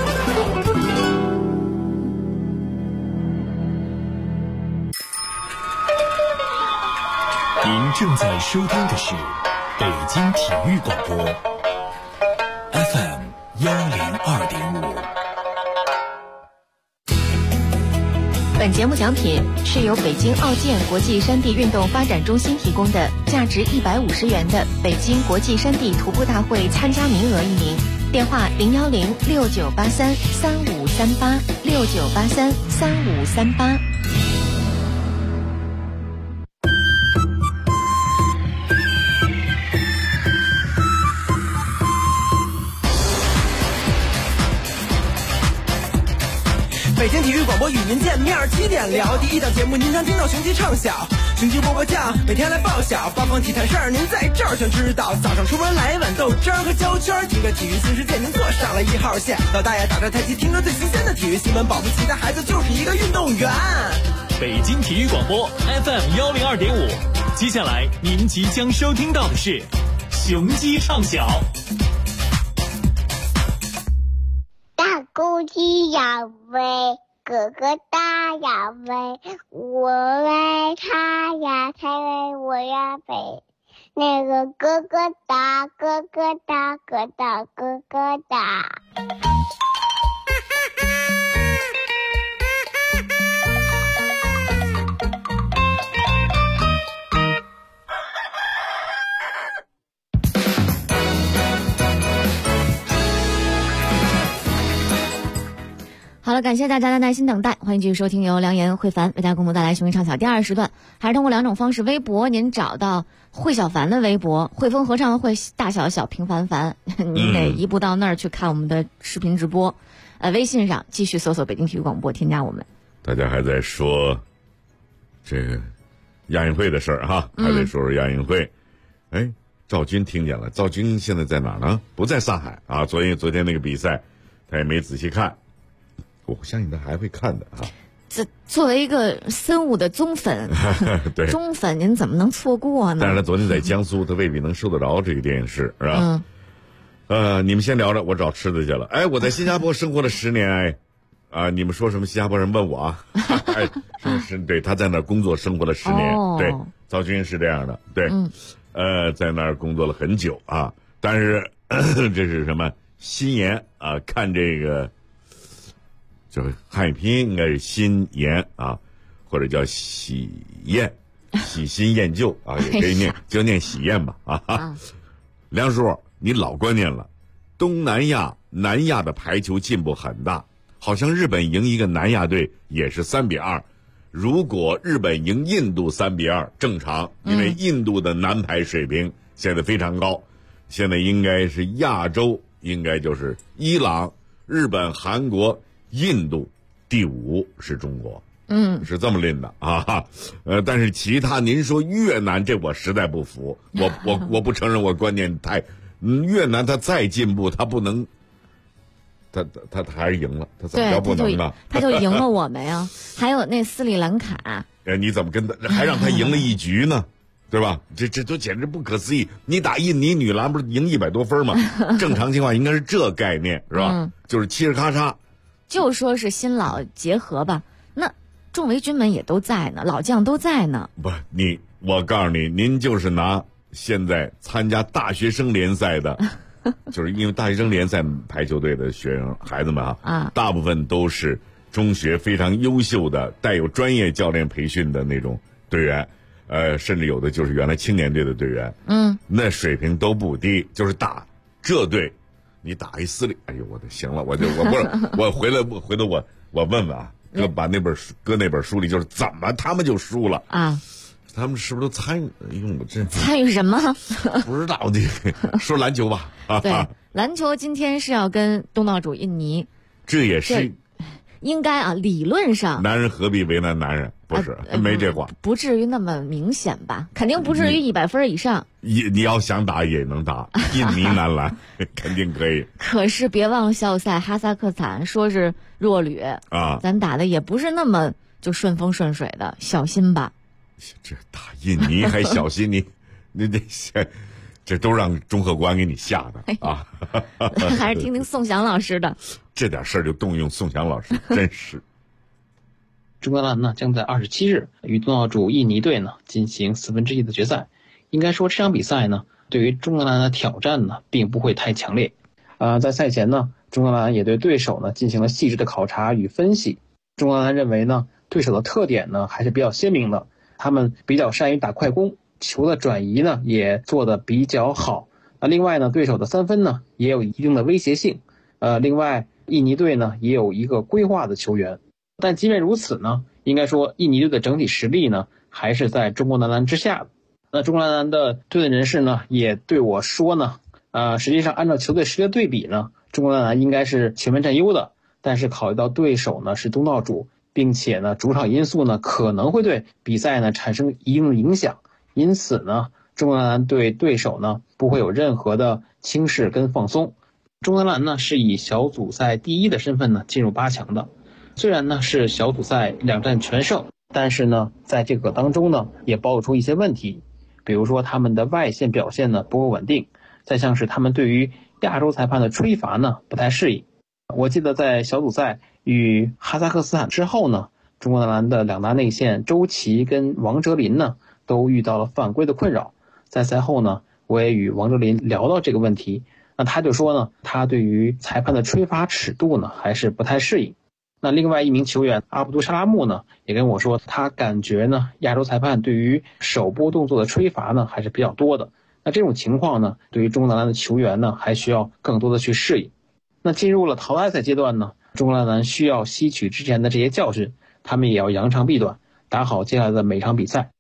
您正在收听的是北京体育广播 FM 102.5。 本节目奖品是由北京奥健国际山地运动发展中心提供的价值150元的北京国际山地徒步大会参加名额1名，电话01069833538，69833538。 北京体育广播与您见面，7点聊第一档节目，您常听到雄鸡唱晓，雄鸡播报酱每天来报晓，八方体坛事儿您在这儿全知道。早上出门来一碗豆汁儿和胶圈，听着体育新世界，您坐上了1号线。老大爷打着太极，听着最新鲜的体育新闻，保不齐的孩子就是一个运动员。 北京体育广播 FM 102.5，接下来您即将收听到的是雄鸡唱晓。 大公鸡要喂，哥哥大要喂，我喂他呀，他喂我呀喂。那个哥哥大，哥哥大，哥大，哥哥大。 好了，感谢大家的耐心等待，欢迎继续收听由梁岩、慧凡为大家共同带来雄鹰唱小第2时段，还是通过2种方式，微博您找到慧小凡的微博，汇丰合唱的慧，大小小平凡凡，您得移步到那儿去看我们的视频直播。微信上继续搜索北京体育广播，添加我们。 大家还在说这个亚运会的事儿哈，还得说说亚运会。哎，赵军听见了，赵军现在在哪儿呢？不在上海啊。昨天那个比赛，他也没仔细看，我相信他还会看的啊。 这作为一个森武的忠粉， 对， 忠粉您怎么能错过呢？ 但是他昨天在江苏，他未必能收得着这个电视，是吧？你们先聊着，我找吃的去了。哎，我在新加坡生活了10年，你们说什么？新加坡人问我啊，对，他在那儿工作生活了10年，对，赵军是这样的，对，在那儿工作了很久啊。但是这是什么？新研啊，看这个，就是汉语拼音应该是新研啊，或者叫喜宴，喜新厌旧啊，也可以念，就念喜宴吧啊。梁叔，你老观念了，东南亚、南亚的排球进步很大，好像日本赢一个南亚队也是3-2。如果日本赢印度3-2，正常，因为印度的男排水平现在非常高，现在应该是亚洲，应该就是伊朗、日本、韩国、印度，第5是中国。是这么拎的啊，但是其他您说越南，这我实在不服，我不承认我观念太，越南他再进步，他不能，他还是赢了，他怎么着不能呢？ 他就赢了我们呀。还有那斯里兰卡， 你怎么跟他还让他赢了1局呢？对吧？这都简直不可思议！你打印尼女篮不是赢100多分吗？正常情况应该是这概念是吧？就是嘁哩咔嚓， 就说是新老结合吧。那众维军们也都在呢，老将都在呢。 不，我告诉你，您就是拿现在参加大学生联赛的，就是因为大学生联赛排球队的学生孩子们啊，大部分都是中学非常优秀的、带有专业教练培训的那种队员，甚至有的就是原来青年队的队员，那水平都不低，就是打这队，你打一斯里，哎呦我的行了，我不是我回头我问问啊。把那本书里就是怎么他们就输了啊？他们是不是都参与？哎呦，我真参与什么？ 不知道的。说篮球吧。 对，篮球今天是要跟东道主印尼。 这也是应该啊，理论上。 男人何必为难男人？不是，没这话。 不至于那么明显吧？肯定不至于100分以上。 你要想打也能打，印尼男篮肯定可以。 可是别忘了小组赛哈萨克斯坦说是弱旅啊，咱打的也不是那么就顺风顺水的，小心吧。 这打印尼还小心你这都让中赫官给你吓的啊！ 还是听听宋翔老师的。 这点事儿就动用宋翔老师，真是。 中国男篮呢将在27日与东道主印尼队呢进行1/4的决赛。应该说这场比赛呢，对于中国男篮的挑战呢并不会太强烈。在赛前呢，中国男篮也对对手呢进行了细致的考察与分析。中国男篮认为呢，对手的特点呢还是比较鲜明的，他们比较善于打快攻，球的转移呢也做得比较好。另外呢，对手的3分呢也有一定的威胁性。另外印尼队呢也有一个规划的球员。但即便如此呢，应该说印尼队的整体实力呢还是在中国男篮之下的。那中国男篮的队内人士呢也对我说呢，实际上按照球队实力的对比呢，中国男篮应该是全面占优的。但是考虑到对手呢是东道主，并且呢主场因素呢可能会对比赛呢产生一定的影响，因此呢中国男篮对对手呢不会有任何的轻视跟放松。中国男篮呢是以小组赛第1的身份呢进入8强的。虽然呢是小组赛2战全胜，但是呢在这个当中呢也暴露出一些问题，比如说他们的外线表现呢不够稳定，再像是他们对于亚洲裁判的吹罚呢不太适应。我记得在小组赛与哈萨克斯坦之后呢，中国男篮的2大内线周琦跟王哲林呢都遇到了犯规的困扰。在赛后呢，我也与王哲林聊到这个问题，那他就说呢，他对于裁判的吹罚尺度呢还是不太适应。那另外一名球员阿卜杜沙拉木呢也跟我说，他感觉呢亚洲裁判对于手部动作的吹罚呢还是比较多的。那这种情况呢，对于中国男篮的球员呢还需要更多的去适应。那进入了淘汰赛阶段呢， 中国男篮需要吸取之前的这些教训，他们也要扬长避短，打好接下来的每场比赛。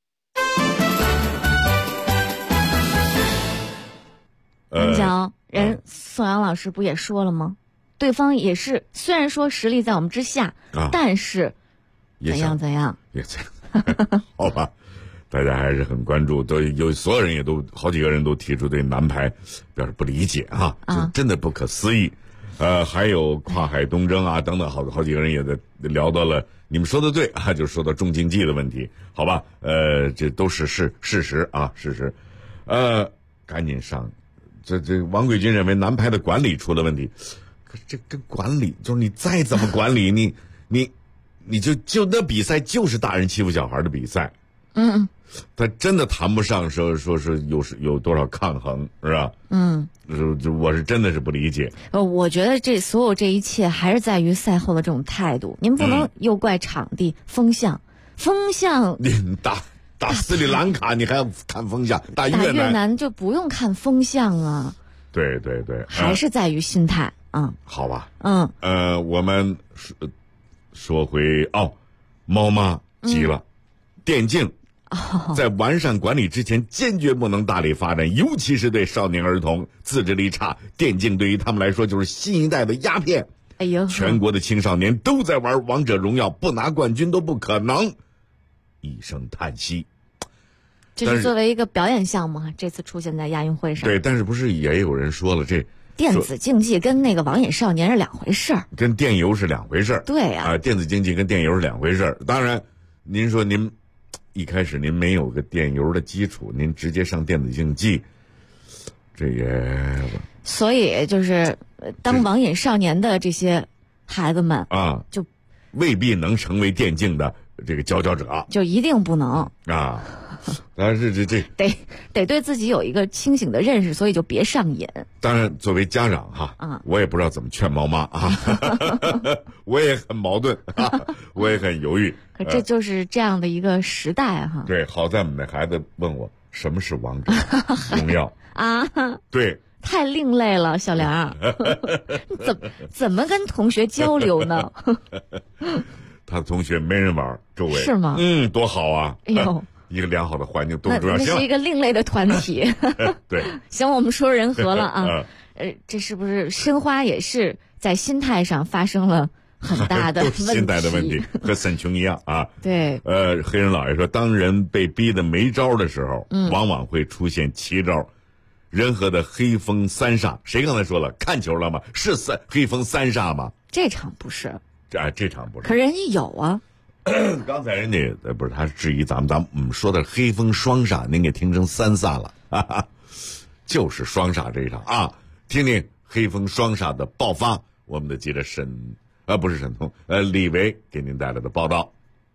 你讲，人宋阳老师不也说了吗？对方也是，虽然说实力在我们之下，但是怎样怎样， 也这样，好吧。大家还是很关注，都有所有人也都好几个人都提出对男排表示不理解啊，就真的不可思议。还有跨海东征啊等等，好几个人也在聊到了，你们说的对啊，就说到重竞技的问题，好吧？这都是事实啊，事实。赶紧上，这王贵军认为男排的管理出了问题，可是这跟管理就是你再怎么管理，你就那比赛就是大人欺负小孩的比赛。他真的谈不上说是有多少抗衡，是吧？我是真的是不理解。 我觉得所有这一切还是在于赛后的这种态度。您不能又怪场地、风向。 你打斯里兰卡，你还要看风向；打越南就不用看风向啊。 对， 还是在于心态啊。 好吧。我们说回猫妈急了，电竞。在完善管理之前，坚决不能大力发展，尤其是对少年儿童自制力差，电竞对于他们来说就是新一代的鸦片。 哎呦， 全国的青少年都在玩王者荣耀，不拿冠军都不可能。一声叹息。 这是作为一个表演项目，这次出现在亚运会上。 对，但是不是也有人说了，这电子竞技跟那个网瘾少年是两回事儿， 跟电游是两回事儿。 对呀， 电子竞技跟电游是两回事儿。当然，您说您一开始您没有个电游的基础，您直接上电子竞技，这也所以就是当网瘾少年的这些孩子们啊， 就未必能成为电竞的这个佼佼者， 就一定不能啊。但是这得对自己有一个清醒的认识，所以就别上瘾。 当然，作为家长哈，我也不知道怎么劝猫妈啊，我也很矛盾啊，我也很犹豫。 可这就是这样的一个时代哈。 对，好在我们的孩子问我什么是王者荣耀啊？对，太另类了，小梁，怎么跟同学交流呢？ 他的同学没人玩，周围是吗？ 多好啊！ 哎呦。 一个良好的环境多重要。 那是一个另类的团体。 对， 行，我们说人和了啊。这是不是申花也是在心态上发生了很大的问题？ 心态的问题和沈琼一样啊。 对。 黑人老爷说，当人被逼得没招的时候，往往会出现奇招。人和的黑风三煞，谁刚才说了？看球了吗？是黑风三煞吗？ 这场不是。 这场不是。 可人家有啊。 刚才人家不是他质疑咱们说的黑风双煞，您给听成三煞了，哈哈，就是双煞这一场啊！听听黑风双煞的爆发，我们的记者不是沈通，李维给您带来的报道。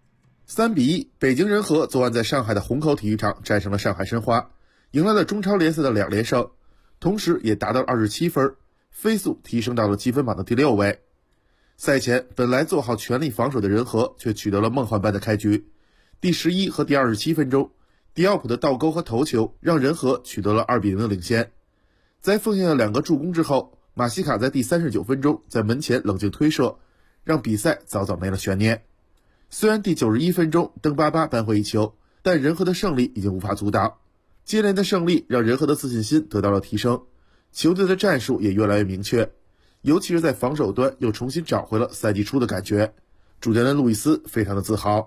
3-1，北京人和昨晚在上海的虹口体育场战胜了上海申花，迎来了中超联赛的2连胜，同时也达到了27分，飞速提升到了积分榜的第6位。赛前本来做好全力防守的人和却取得了梦幻般的开局。第11和第27分钟，迪奥普的倒钩和头球让人和取得了2-0的领先。在奉献了2个助攻之后，马西卡在第39分钟在门前冷静推射，让比赛早早没了悬念。虽然第91分钟登巴巴扳回一球，但人和的胜利已经无法阻挡。接连的胜利让人和的自信心得到了提升，球队的战术也越来越明确。尤其是在防守端又重新找回了赛季初的感觉，主教练路易斯非常的自豪。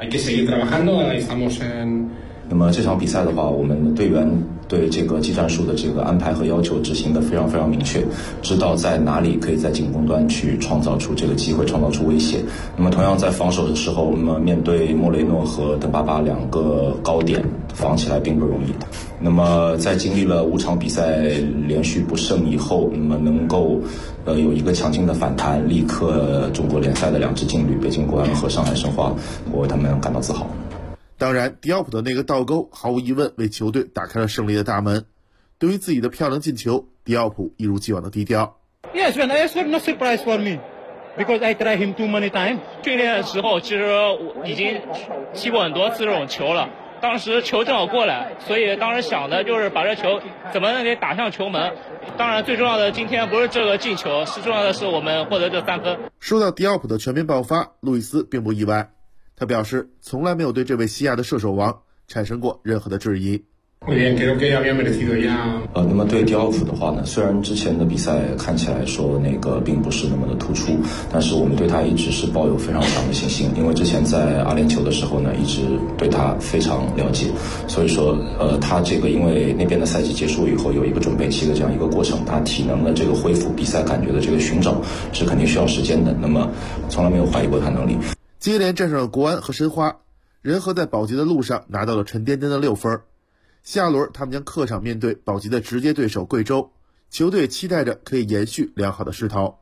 那么这场比赛的话，我们队员对这个技战术的这个安排和要求执行的非常非常明确，知道在哪里可以在进攻端去创造出这个机会，创造出威胁。那么同样在防守的时候，那么面对莫雷诺和登巴巴2个高点，防起来并不容易的。那么在经历了5场比赛连续不胜以后，那么能够有一个强劲的反弹，力克中国联赛的2支劲旅北京国安和上海申花，我为他们感到自豪。 当然，迪奥普的那个倒钩毫无疑问为球队打开了胜利的大门。对于自己的漂亮进球，迪奥普一如既往的低调。 Yes, when I was no surprise for me, because I tried him too many times. 训练的时候，其实我已经踢过很多次这种球了， 当时球正好过来，所以当时想的就是把这球怎么能给打向球门。当然最重要的今天不是这个进球，是重要的是我们获得这3分。 说到迪奥普的全面爆发，路易斯并不意外，他表示从来没有对这位西亚的射手王产生过任何的质疑。 那么对迪奥普的话呢，虽然之前的比赛看起来说那个并不是那么的突出，但是我们对他一直是抱有非常强的信心，因为之前在阿联酋的时候呢，一直对他非常了解，所以说他这个因为那边的赛季结束以后有一个准备期的这样一个过程，他体能的这个恢复、比赛感觉的这个寻找是肯定需要时间的，那么从来没有怀疑过他能力。 接连战胜了国安和申花，人和在保级的路上拿到了沉甸甸的6分。下轮他们将客场面对保级的直接对手贵州，球队期待着可以延续良好的势头。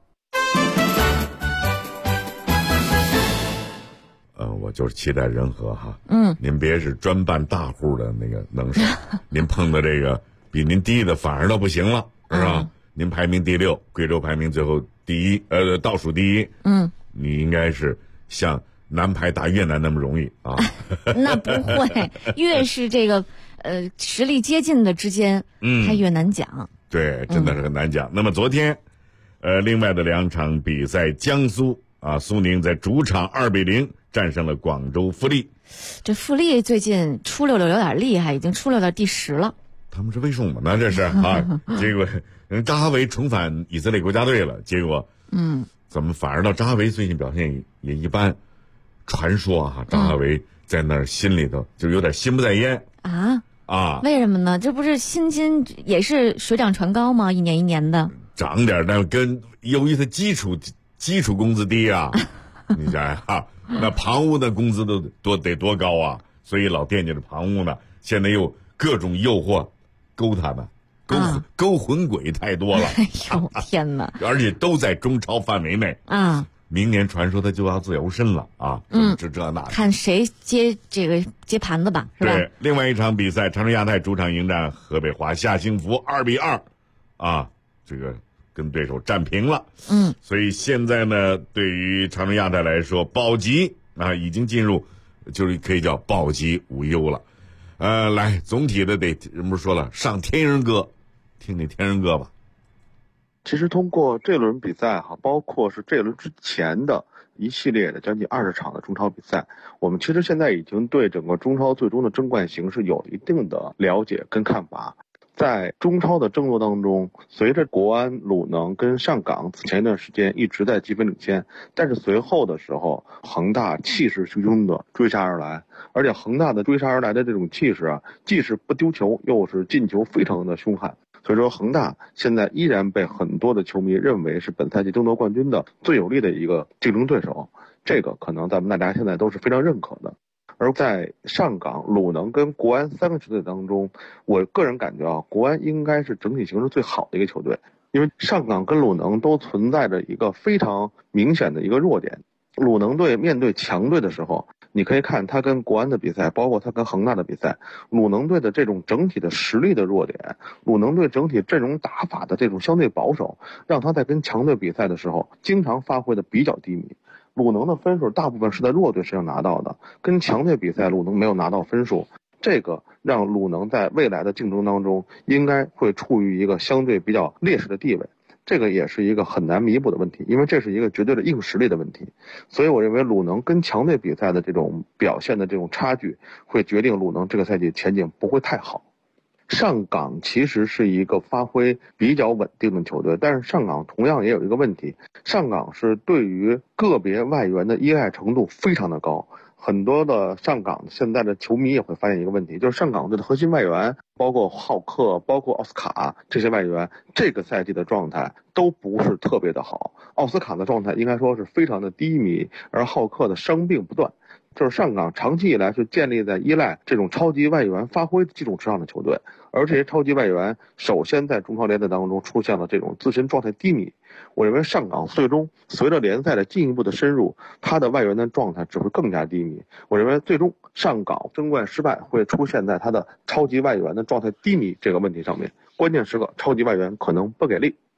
我就是期待人和哈，您别是专办大户的那个能手，您碰的这个比您低的反而都不行了，是吧？您排名第6，贵州排名最后第1，倒数第1，你应该是像南排打越南那么容易啊？ 那不会，越是这个实力接近的之间，他越难讲。 对，真的是很难讲。那么昨天，另外的2场比赛，江苏苏宁在主场2-0战胜了广州富力。 这富力最近出溜溜有点厉害，已经出溜到第10了。 他们是为什么呢？这是啊，结果扎哈维重返以色列国家队了，结果怎么反而到扎哈维最近表现也一般？传说扎哈维在那儿心里头就有点心不在焉啊？为什么呢？这不是薪金也是水涨船高吗？一年一年的涨点，但跟由于他基础工资低啊，你想想那旁屋的工资都得多高啊？所以老惦记着旁屋呢。现在又各种诱惑勾他呢，勾魂鬼太多了。哎呦天哪！而且都在中超范围内啊。明年传说他就要自由身了啊！这那看谁接盘子吧，是吧？对，另外一场比赛，长春亚泰主场迎战河北华夏幸福2-2，这个跟对手战平了。所以现在呢，对于长春亚泰来说，保级已经进入，就是可以叫保级无忧了。来，总体的人不是说了，上天人歌，听听天人歌吧。 其实通过这轮比赛包括是这轮之前的一系列的将近20场的中超比赛，我们其实现在已经对整个中超最终的争冠形势有一定的了解跟看法。在中超的争夺当中，随着国安、鲁能跟上港前一段时间一直在积分领先，但是随后的时候，恒大气势汹汹的追杀而来，而且恒大的追杀而来的这种气势既是不丢球，又是进球非常的凶悍。所以说恒大现在依然被很多的球迷认为是本赛季争夺冠军的最有力的一个竞争对手，这个可能咱们大家现在都是非常认可的。而在上港、鲁能跟国安3个球队当中，我个人感觉国安应该是整体形势最好的一个球队，因为上港跟鲁能都存在着一个非常明显的一个弱点。鲁能队面对强队的时候，你可以看他跟国安的比赛，包括他跟恒大的比赛，鲁能队的这种整体的实力的弱点，鲁能队整体阵容打法的这种相对保守，让他在跟强队比赛的时候经常发挥的比较低迷。鲁能的分数大部分是在弱队身上拿到的，跟强队比赛鲁能没有拿到分数，这个让鲁能在未来的竞争当中应该会处于一个相对比较劣势的地位，这个也是一个很难弥补的问题，因为这是一个绝对的硬实力的问题。所以我认为鲁能跟强队比赛的这种表现的这种差距，会决定鲁能这个赛季前景不会太好。上港其实是一个发挥比较稳定的球队，但是上港同样也有一个问题，上港是对于个别外援的依赖程度非常的高。很多的上港现在的球迷也会发现一个问题，就是上港队的核心外援，包括浩克、包括奥斯卡这些外援，这个赛季的状态都不是特别的好。奥斯卡的状态应该说是非常的低迷，而浩克的伤病不断。就是上港长期以来是建立在依赖这种超级外援发挥基础之上的球队，而这些超级外援首先在中超联赛当中出现了这种自身状态低迷。我认为上港最终随着联赛的进一步的深入，他的外援的状态只会更加低迷。我认为最终上港争冠失败会出现在他的超级外援的状态低迷这个问题上面，关键时刻超级外援可能不给力。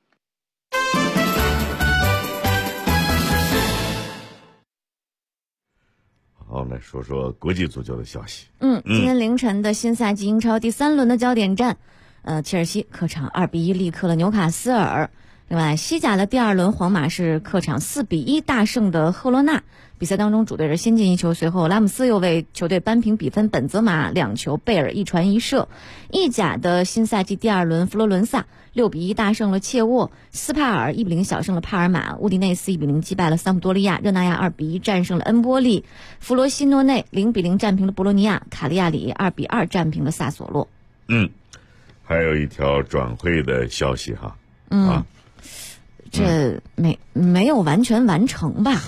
我们来说说国际足球的消息。 今天凌晨的新赛季英超第3轮的焦点战，切尔西客场2-1力克了纽卡斯尔。另外，西甲的第2轮，皇马是客场4-1大胜的赫罗纳。比赛当中，主队是先进1球，随后拉姆斯又为球队扳平比分，本泽马2球，贝尔1传1射。意甲的新赛季第2轮，佛罗伦萨6-1大胜了切沃，斯帕尔1-0小胜了帕尔马，乌迪内斯1-0击败了桑普多利亚，热那亚2-1战胜了恩波利，弗罗西诺内0-0战平了博洛尼亚，卡利亚里2-2战平了萨索洛。 还有一条转会的消息哈， 这没有完全完成吧？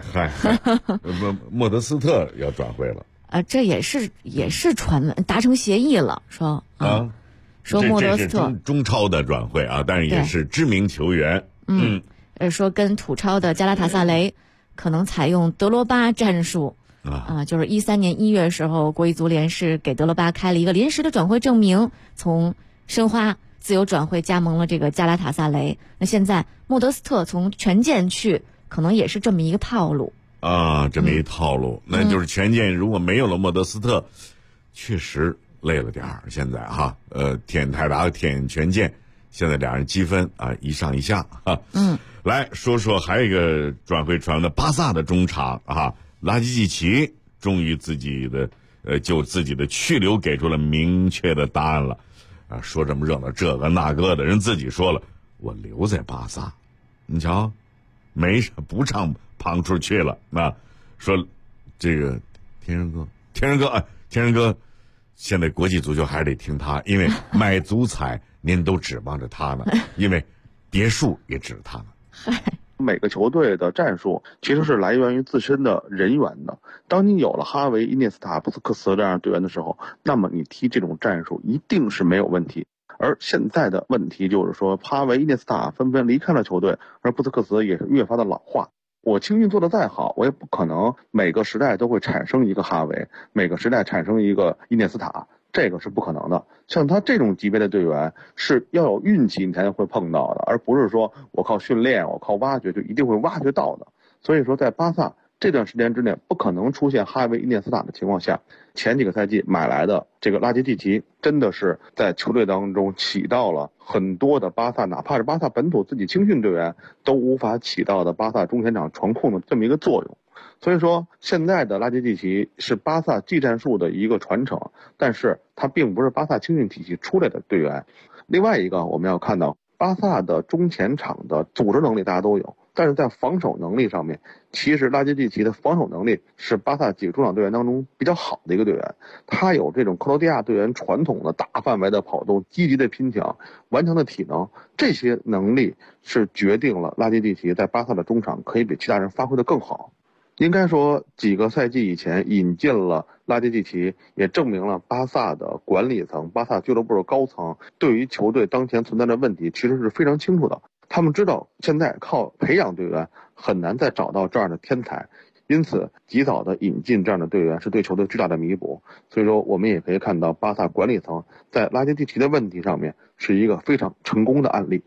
莫德斯特要转会了。 这也是传闻，达成协议了，说莫德斯特中超的转会啊，但是也是知名球员。 说跟土超的加拉塔萨雷可能采用德罗巴战术就是13年1月时候，国际足联是给德罗巴开了一个临时的转会证明，从申花自由转会加盟了这个加拉塔萨雷。那现在莫德斯特从权健去，可能也是这么一个套路这么一套路。那就是权健如果没有了莫德斯特，确实累了点儿。现在舔泰达舔权健，现在俩人积分一上一下来说说还有一个转会传的巴萨的中场拉基季奇，终于自己的就自己的去留给出了明确的答案了。说这么热闹这个那个的，人自己说了，我留在巴萨，你瞧，不唱旁出去了。说这个天人哥，现在国际足球还是得听他，因为买足彩您都指望着他呢，因为别墅也指着他呢。 每个球队的战术其实是来源于自身的人员的。当你有了哈维、伊涅斯塔、布斯克茨这样的队员的时候，那么你踢这种战术一定是没有问题。而现在的问题就是说，哈维、伊涅斯塔纷纷离开了球队，而布斯克茨也是越发的老化。我青训做得再好，我也不可能每个时代都会产生一个哈维，每个时代产生一个伊涅斯塔，这个是不可能的。像他这种级别的队员是要有运气你才能会碰到的，而不是说我靠训练我靠挖掘就一定会挖掘到的。所以说在巴萨这段时间之内不可能出现哈维、伊涅斯塔的情况下，前几个赛季买来的这个拉基季奇真的是在球队当中起到了很多的巴萨哪怕是巴萨本土自己青训队员都无法起到的巴萨中前场传控的这么一个作用。所以说现在的拉基季奇是巴萨技战术的一个传承，但是他并不是巴萨青训体系出来的队员。另外一个我们要看到巴萨的中前场的组织能力大家都有，但是在防守能力上面，其实拉基季奇的防守能力是巴萨几个中场队员当中比较好的一个队员。他有这种克罗地亚队员传统的大范围的跑动、积极的拼抢、顽强的体能，这些能力是决定了拉基季奇在巴萨的中场可以比其他人发挥的更好。应该说几个赛季以前引进了拉基季奇，也证明了巴萨的管理层、巴萨俱乐部的高层对于球队当前存在的问题其实是非常清楚的。他们知道现在靠培养队员很难再找到这样的天才，因此及早的引进这样的队员是对球队巨大的弥补。所以说我们也可以看到巴萨管理层在拉基季奇的问题上面是一个非常成功的案例。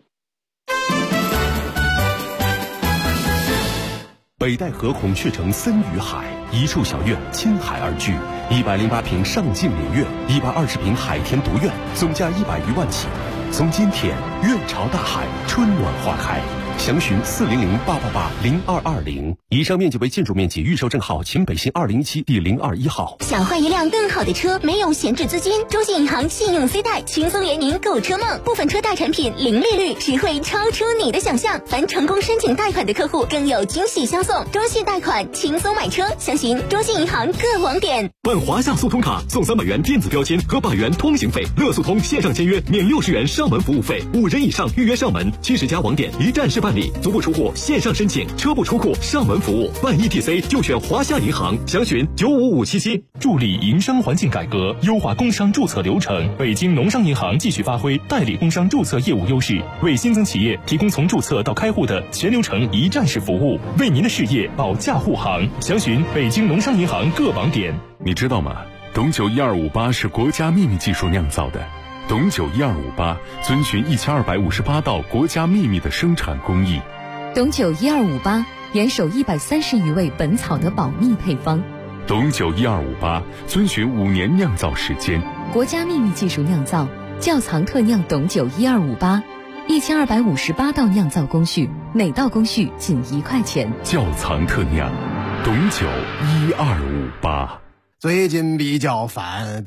北戴河孔雀城森与海，一处小院倾海而居，108平上镜陵苑，120平海天独院，总价100余万起。从今天院朝大海，春暖花开。详询400-888-0220。以上面积为建筑面积，预售证号秦北新2017第021号。 想换一辆更好的车，没有闲置资金，中信银行信用 C 贷轻松圆您购车梦。部分车贷产品零利率，实惠超出你的想象。凡成功申请贷款的客户更有惊喜相送。中信贷款轻松买车，详询中信银行各网点。 办华夏速通卡送300元电子标签和100元通行费，乐速通线上签约免60元上门服务费，5人以上预约上门，70家网点一站式办理，足不出户线上申请，车不出库上门服务，办 ETC 就选华夏银行，详询95577。 助力营商环境改革，优化工商注册流程。北京农商银行继续发挥代理工商注册业务优势，为新增企业提供从注册到开户的全流程一站式服务，为您的事业保驾护航。详询北京农商银行各网点。 你知道吗？董酒1258是国家秘密技术酿造的。董酒1258遵循1258道国家秘密的生产工艺。 董酒1258严守130余味本草的保密配方。 董酒1258遵循5年酿造时间， 国家秘密技术酿造，窖藏特酿董酒1258，1258道酿造工序，每道工序仅1块钱。 窖藏特酿，董酒1258。 最近比较烦，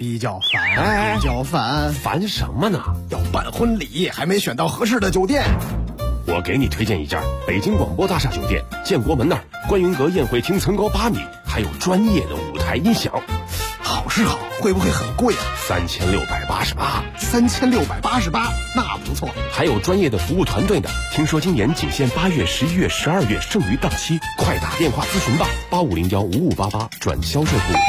烦什么呢？ 要办婚礼，还没选到合适的酒店。 我给你推荐一家北京广播大厦酒店，建国门那儿，观云阁宴会厅层高8米，还有专业的舞台音响。 好是好，会不会很贵啊 ？3688。 3688，那不错。 还有专业的服务团队呢。听说今年仅限8月、11月、12月，剩余档期，快打电话咨询吧，85015588转销售部。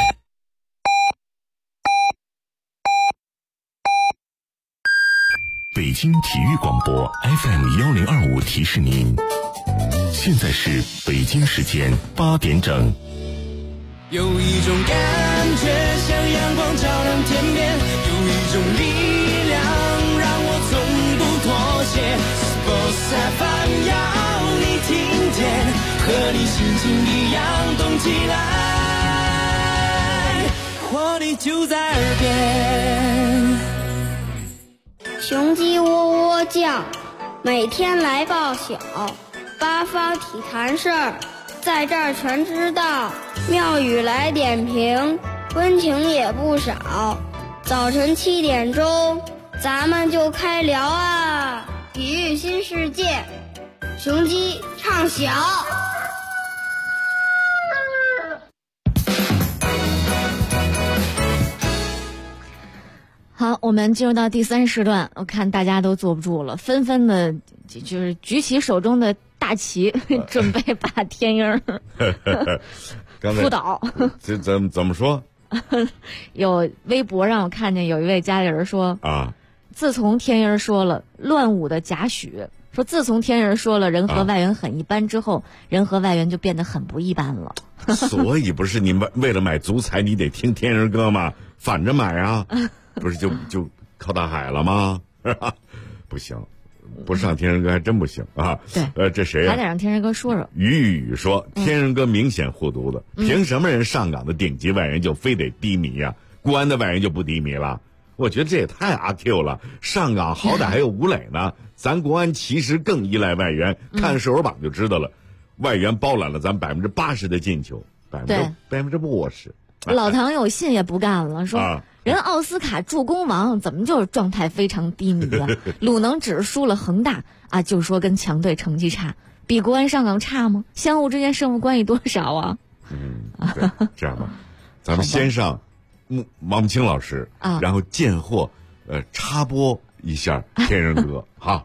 北京体育广播 FM1025提示您，现在是北京时间8点整。 有一种感觉像阳光照亮天边，有一种力量让我从不妥协。Sports FM 要你听见，和你心情一样动起来，活力就在耳边。 雄鸡喔喔叫，每天来报晓，八方体坛事儿，在这儿全知道。庙宇来点评，温情也不少。早晨7点钟，咱们就开聊啊！体育新世界，雄鸡唱晓。 好，我们进入到第3时段，我看大家都坐不住了，纷纷的就是举起手中的大旗，准备把天鹰扑倒。 这怎么说？ 有微博让我看见有一位家里人说啊， 自从天鹰说了乱舞的贾诩，说自从天鹰说了人和外援很一般之后，人和外援就变得很不一般了。 所以不是你为了买足彩，你得听天鹰歌吗？反着买啊，不是就靠大海了吗？不行。不上天人哥还真不行啊！ 对， 这谁呀？ 还得让天人哥说说。 于说，天人哥明显护犊子，凭什么人上港的顶级外援就非得低迷呀？国安的外援就不低迷了？我觉得这也太阿 Q 了。上港好歹还有吴磊呢，咱国安其实更依赖外援，看射手榜就知道了，外援包揽了咱80%的进球，80%。 老唐有信也不干了，说。人奥斯卡助攻王怎么就是状态非常低迷啊？鲁能只是输了恒大啊，就说跟强队成绩差，比国安上港差吗？相互之间胜负关系多少啊？ 对，这样吧，咱们先上王清老师啊， 然后见货插播一下天人哥哈。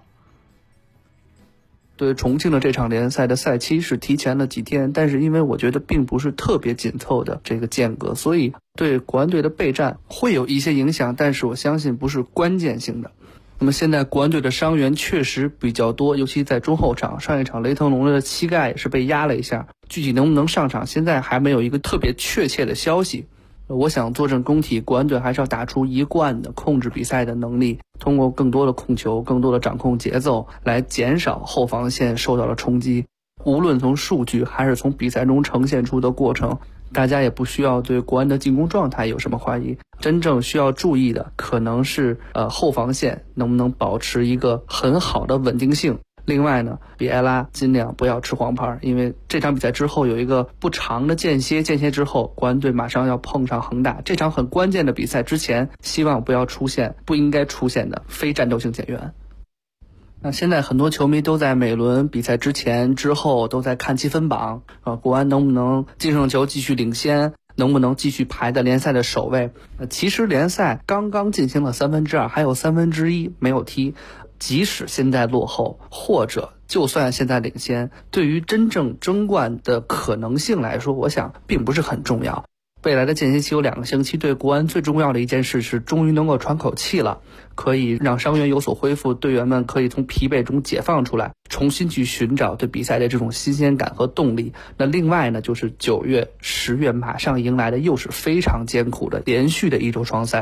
对重庆的这场联赛的赛期是提前了几天，但是因为我觉得并不是特别紧凑的这个间隔，所以对国安队的备战会有一些影响，但是我相信不是关键性的。那么现在国安队的伤员确实比较多，尤其在中后场，上一场雷腾龙的膝盖也是被压了一下，具体能不能上场现在还没有一个特别确切的消息。我想坐镇工体，国安队还是要打出一贯的控制比赛的能力，通过更多的控球，更多的掌控节奏，来减少后防线受到的冲击。无论从数据还是从比赛中呈现出的过程，大家也不需要对国安的进攻状态有什么怀疑。真正需要注意的可能是后防线能不能保持一个很好的稳定性。另外呢，比埃拉尽量不要吃黄牌，因为这场比赛之后有一个不长的间歇之后，国安队马上要碰上恒大，这场很关键的比赛之前，希望不要出现不应该出现的非战斗性减员。那现在很多球迷都在每轮比赛之前之后都在看积分榜，国安能不能净胜球继续领先，能不能继续排在联赛的首位。其实联赛刚刚进行了2/3，还有1/3没有踢，即使现在落后，或者就算现在领先，对于真正争冠的可能性来说，我想并不是很重要。未来的间歇期有2个星期，对国安最重要的一件事是终于能够喘口气了，可以让伤员有所恢复，队员们可以从疲惫中解放出来，重新去寻找对比赛的这种新鲜感和动力。那另外呢，就是9月、10月马上迎来的又是非常艰苦的连续的1周双赛。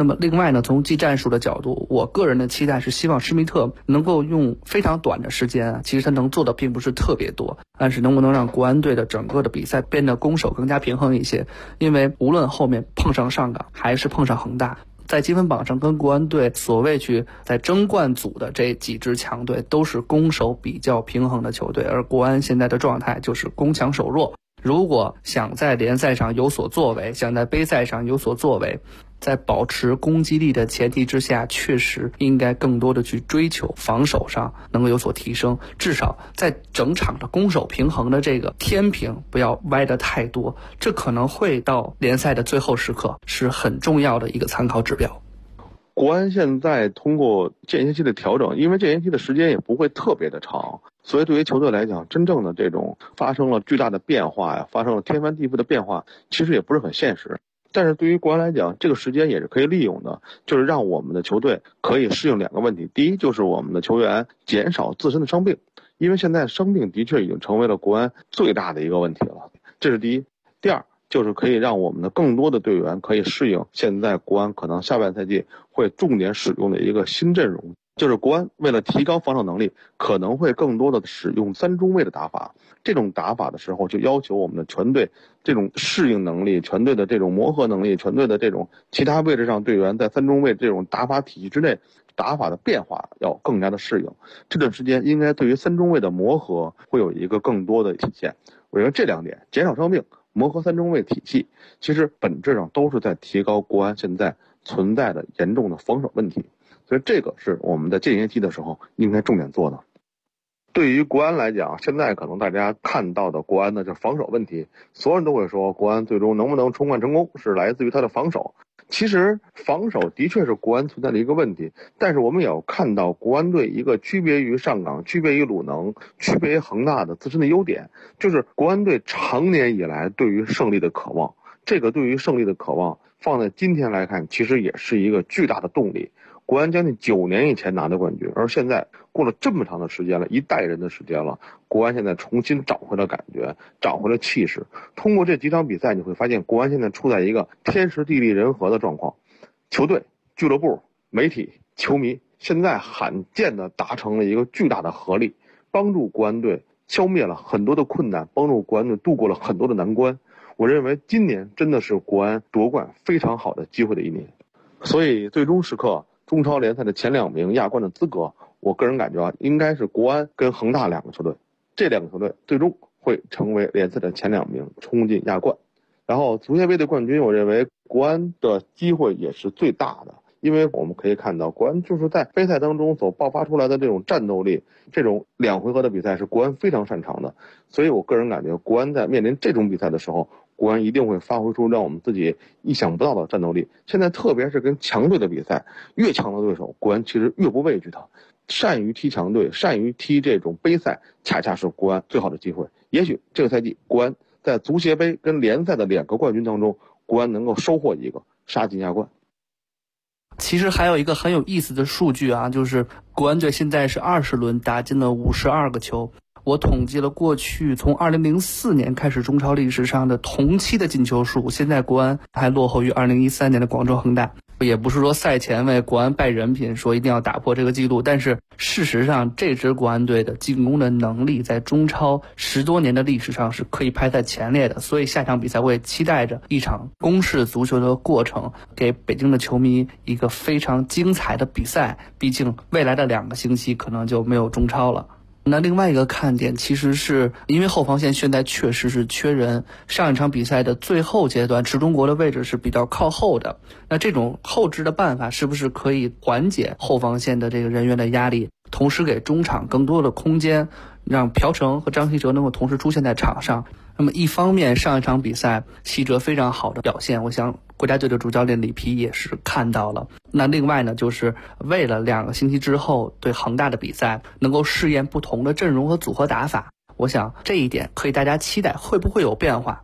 那么另外呢，从技战术的角度，我个人的期待是希望施密特能够用非常短的时间啊，其实他能做的并不是特别多，但是能不能让国安队的整个的比赛变得攻守更加平衡一些？因为无论后面碰上上港还是碰上恒大，在积分榜上跟国安队所谓去在争冠组的这几支强队都是攻守比较平衡的球队，而国安现在的状态就是攻强守弱。如果想在联赛上有所作为，想在杯赛上有所作为，在保持攻击力的前提之下，确实应该更多的去追求防守上能够有所提升，至少在整场的攻守平衡的这个天平不要歪得太多，这可能会到联赛的最后时刻是很重要的一个参考指标。 国安现在通过间歇期的调整，因为间歇期的时间也不会特别的长，所以对于球队来讲，真正的这种发生了巨大的变化呀，发生了天翻地覆的变化，其实也不是很现实。但是对于国安来讲，这个时间也是可以利用的，就是让我们的球队可以适应两个问题。第一，就是我们的球员减少自身的伤病，因为现在伤病的确已经成为了国安最大的一个问题了，这是第一。第二，就是可以让我们的更多的队员可以适应现在国安可能下半赛季会重点使用的一个新阵容，就是国安为了提高防守能力，可能会更多的使用三中卫的打法。这种打法的时候，就要求我们的全队这种适应能力、全队的这种磨合能力、全队的这种其他位置上队员在三中卫这种打法体系之内打法的变化要更加的适应。这段时间应该对于三中卫的磨合会有一个更多的体现。我认为这两点，减少伤病、磨合三中卫体系，其实本质上都是在提高国安现在存在的严重的防守问题。所以这个是我们在间歇期的时候应该重点做的。对于国安来讲，现在可能大家看到的国安的这防守问题，所有人都会说国安最终能不能冲冠成功是来自于他的防守。其实防守的确是国安存在的一个问题，但是我们也要看到国安队一个区别于上港、区别于鲁能、区别于恒大的自身的优点，就是国安队长年以来对于胜利的渴望。这个对于胜利的渴望放在今天来看，其实也是一个巨大的动力。国安将近9年以前拿的冠军，而现在过了这么长的时间了，一代人的时间了，国安现在重新找回了感觉，找回了气势。通过这几场比赛，你会发现国安现在处在一个天时地利人和的状况，球队、俱乐部、媒体、球迷现在罕见的达成了一个巨大的合力，帮助国安队消灭了很多的困难，帮助国安队度过了很多的难关。我认为今年真的是国安夺冠非常好的机会的一年，所以最终时刻中超联赛的前2名亚冠的资格，我个人感觉应该是国安跟恒大2个球队，这2个球队最终会成为联赛的前2名，冲进亚冠。然后足协杯的冠军，我认为国安的机会也是最大的，因为我们可以看到国安就是在杯赛当中所爆发出来的这种战斗力，这种2回合的比赛是国安非常擅长的，所以我个人感觉国安在面临这种比赛的时候，国安一定会发挥出让我们自己意想不到的战斗力。现在特别是跟强队的比赛，越强的对手国安其实越不畏惧他，善于踢强队，善于踢这种杯赛，恰恰是国安最好的机会。也许这个赛季国安在足协杯跟联赛的2个冠军当中，国安能够收获一个，杀进亚冠。 其实还有一个很有意思的数据啊，就是国安队现在是20轮打进了52个球。我统计了过去从2004年开始中超历史上的同期的进球数，现在国安还落后于2013年的广州恒大。也不是说赛前为国安败人品，说一定要打破这个记录，但是事实上这支国安队的进攻的能力在中超10多年的历史上是可以排在前列的。所以下场比赛我也期待着一场攻势足球的过程，给北京的球迷一个非常精彩的比赛。毕竟未来的2个星期可能就没有中超了。那另外一个看点其实是因为后防线现在确实是缺人，上一场比赛的最后阶段池中国的位置是比较靠后的，那这种后置的办法是不是可以缓解后防线的这个人员的压力，同时给中场更多的空间，让朴成和张稀哲能够同时出现在场上。那么一方面上一场比赛稀哲非常好的表现，我想国家队的主教练里皮也是看到了。那另外呢，就是为了2个星期之后对恒大的比赛能够试验不同的阵容和组合打法，我想这一点可以大家期待会不会有变化。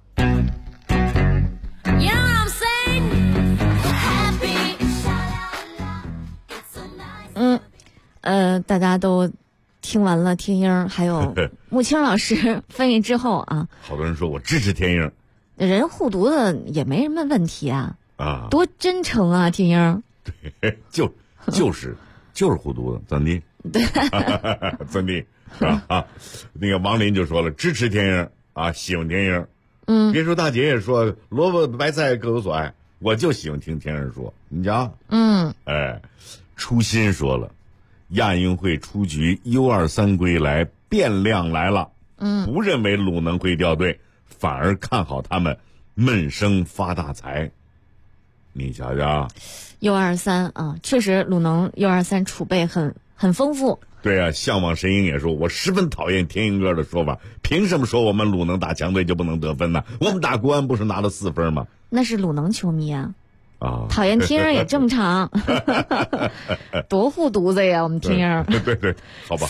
大家都听完了天鹰还有穆青老师翻译之后啊， 好多人说我支持天鹰， 人护犊子也没什么问题啊。 啊， 多真诚啊，天英。 对，就是护犊子，怎的？ 对， 怎的？啊，那个王林就说了，支持天英啊，喜欢天英。别说大姐也说萝卜白菜各有所爱，我就喜欢听天英说。你讲，初心说了，亚运会出局 U23 归来，变量来了。不认为鲁能会掉队，反而看好他们闷声发大财。你瞧瞧 ，U23 啊，确实鲁能 U23 储备很丰富。 对啊，向往神鹰也说，我十分讨厌天鹰哥的说法，凭什么说我们鲁能打强队就不能得分呢？我们打国安不是拿了4分吗？ 那是鲁能球迷啊。 讨厌天鹰也正常，多护犊子呀！我们天鹰。 对，好吧。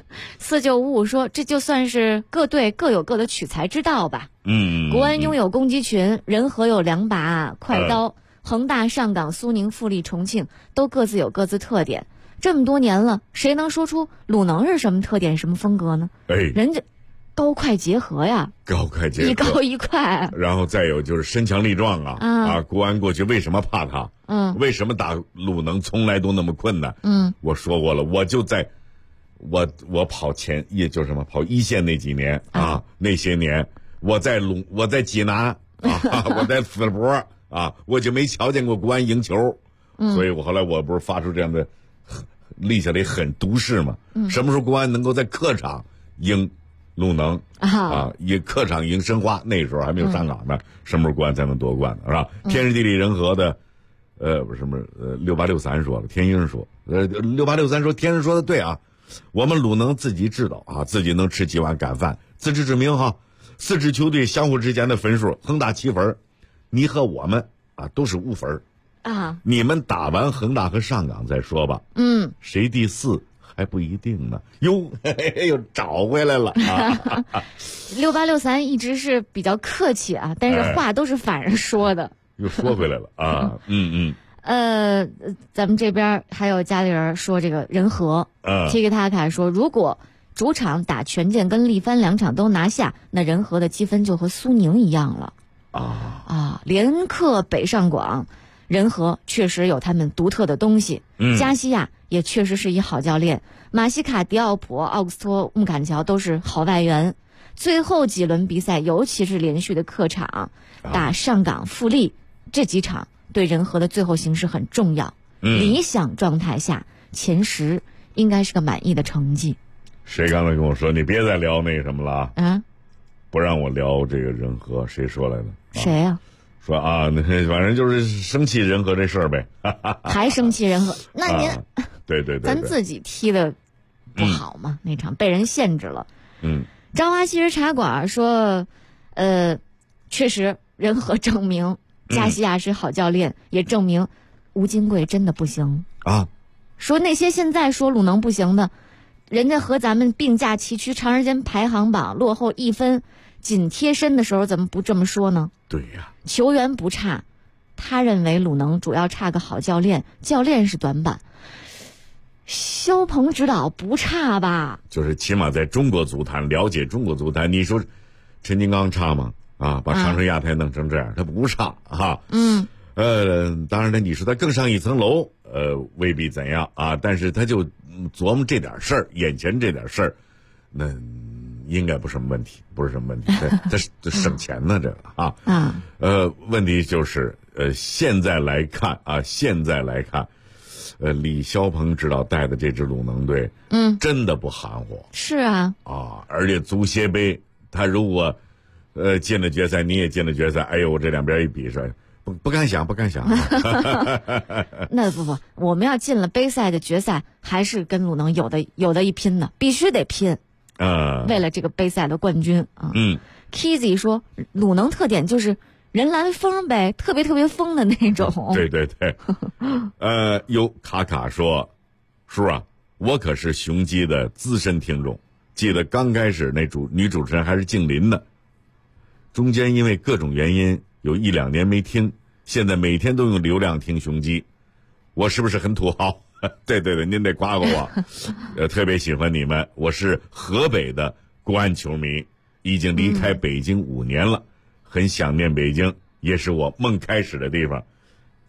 4955说，这就算是各队各有各的取材之道吧。国安拥有攻击群，人和有2把快刀，恒大、上港、苏宁、富力、重庆都各自有各自特点。这么多年了，谁能说出鲁能是什么特点、什么风格呢？人家高快结合呀，一高一快， 然后再有就是身强力壮啊！国安过去为什么怕他？为什么打鲁能从来都那么困难？我说过了，我就在我跑跑一线那几年啊，那些年我在济南啊，我在淄博啊，我就没瞧见过国安赢球，所以我后来我不是发出这样的立下来狠毒誓嘛？什么时候国安能够在客场赢鲁能以客场赢申花，那时候还没有上港呢，什么时候国安才能夺冠呢？是吧？天时地利人和的，6863说了，天鹰说，6863说，天鹰说的对啊，我们鲁能自己知道啊，自己能吃几碗干饭，自知之明哈。4支球队相互之间的分数，恒大7分，你和我们啊都是5分啊。你们打完恒大和上港再说吧。谁第4？还不一定呢，又找回来了啊 ！6863一直是比较客气啊，但是话都是反着说的， 又说回来了啊。 咱们这边还有家里人说这个人和，Tiki Taka 说，如果主场打权健跟力帆2场都拿下，那人和的积分就和苏宁一样了连克北上广。人和确实有他们独特的东西，加西亚也确实是一好教练，马西卡、迪奥普、奥克斯托、穆坎乔都是好外援。最后几轮比赛，尤其是连续的客场打上港、富力这几场，对人和的最后形势很重要。理想状态下，前10应该是个满意的成绩。 谁刚才跟我说你别再聊那什么了不让我聊这个人和，谁说来的？ 谁呀？ 说啊，那反正就是生气人和这事儿呗， 还生气人和？那您对， 咱自己踢的不好嘛，那场被人限制了。朝花夕拾茶馆说，确实人和证明加西亚是好教练，也证明吴金贵真的不行啊。 说那些现在说鲁能不行的，人家和咱们并驾齐驱，长时间排行榜落后1分。紧贴身的时候怎么不这么说呢？ 对呀， 球员不差，他认为鲁能主要差个好教练，教练是短板。肖鹏指导不差吧？ 就是起码在中国足坛了解中国足坛，你说陈金刚差吗？把长春亚泰弄成这样，他不差哈。当然呢，你说他更上一层楼，未必怎样啊，但是他就琢磨这点事儿，眼前这点事儿，那应该不是什么问题，他省钱呢，这个问题就是现在来看，李霄鹏指导带的这支鲁能队，真的不含糊。 是啊， 而且足协杯，他如果进了决赛，你也进了决赛，哎呦，我这两边一比说，不敢想。 那不，我们要进了杯赛的决赛，还是跟鲁能有的一拼呢，必须得拼。为了这个杯赛的冠军啊，Kizzy 说鲁能特点就是人来疯呗，特别疯的那种。 对，卡卡说，叔啊，我可是雄鸡的资深听众，记得刚开始那女主持人还是静林呢，中间因为各种原因有1-2年没听，现在每天都用流量听雄鸡，我是不是很土豪？对，您得夸我，特别喜欢你们。我是河北的国安球迷，已经离开北京5年了，很想念北京，也是我梦开始的地方。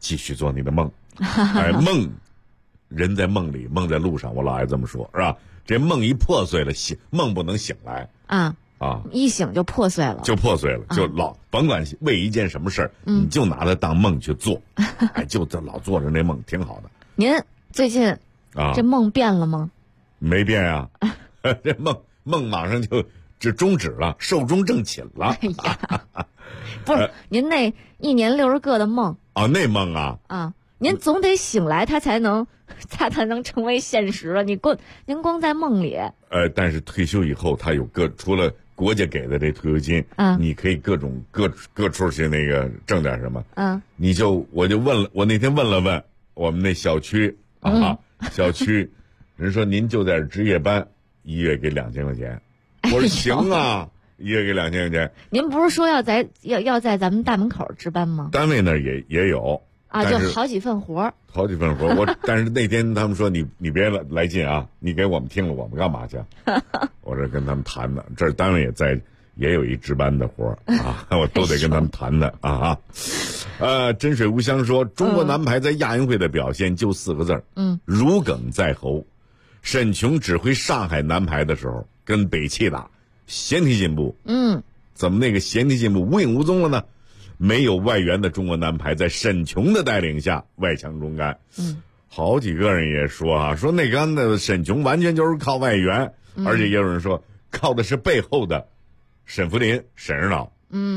继续做你的梦。哎，梦，人在梦里，梦在路上，我老爱这么说，是吧？这梦一破碎了，梦不能醒来啊，一醒就破碎了， 就甭管为一件什么事儿，你就拿它当梦去做，哎，就老做着那梦，挺好的。 您最近这梦变了吗？ 没变啊，这梦马上就终止了，寿终正寝了。 哎呀，不是，您那1年60个的梦那梦啊， 您总得醒来，它才能成为现实啊！您光在梦里。 但是退休以后，他有除了国家给的这退休金，你可以各处去那个挣点什么。我那天问了我们那小区小区人说您就在职业班，1月给2000块钱。我说行啊，1月给2000块钱。 您不是说要在咱们大门口值班吗？ 单位那儿也有啊，就好几份活。但是那天他们说你别来劲啊，你给我们听了，我们干嘛去？我这跟他们谈的，这单位也有一值班的活啊，我都得跟他们谈的啊。真水无香说，中国男排在亚运会的表现就4个字，如鲠在喉。沈琼指挥上海男排的时候，跟北汽打，先提进步，怎么那个先提进步无影无踪了呢？没有外援的中国男排在沈琼的带领下外强中干。好几个人也说说那个沈琼完全就是靠外援，而且也有人说靠的是背后的沈福林、沈指导。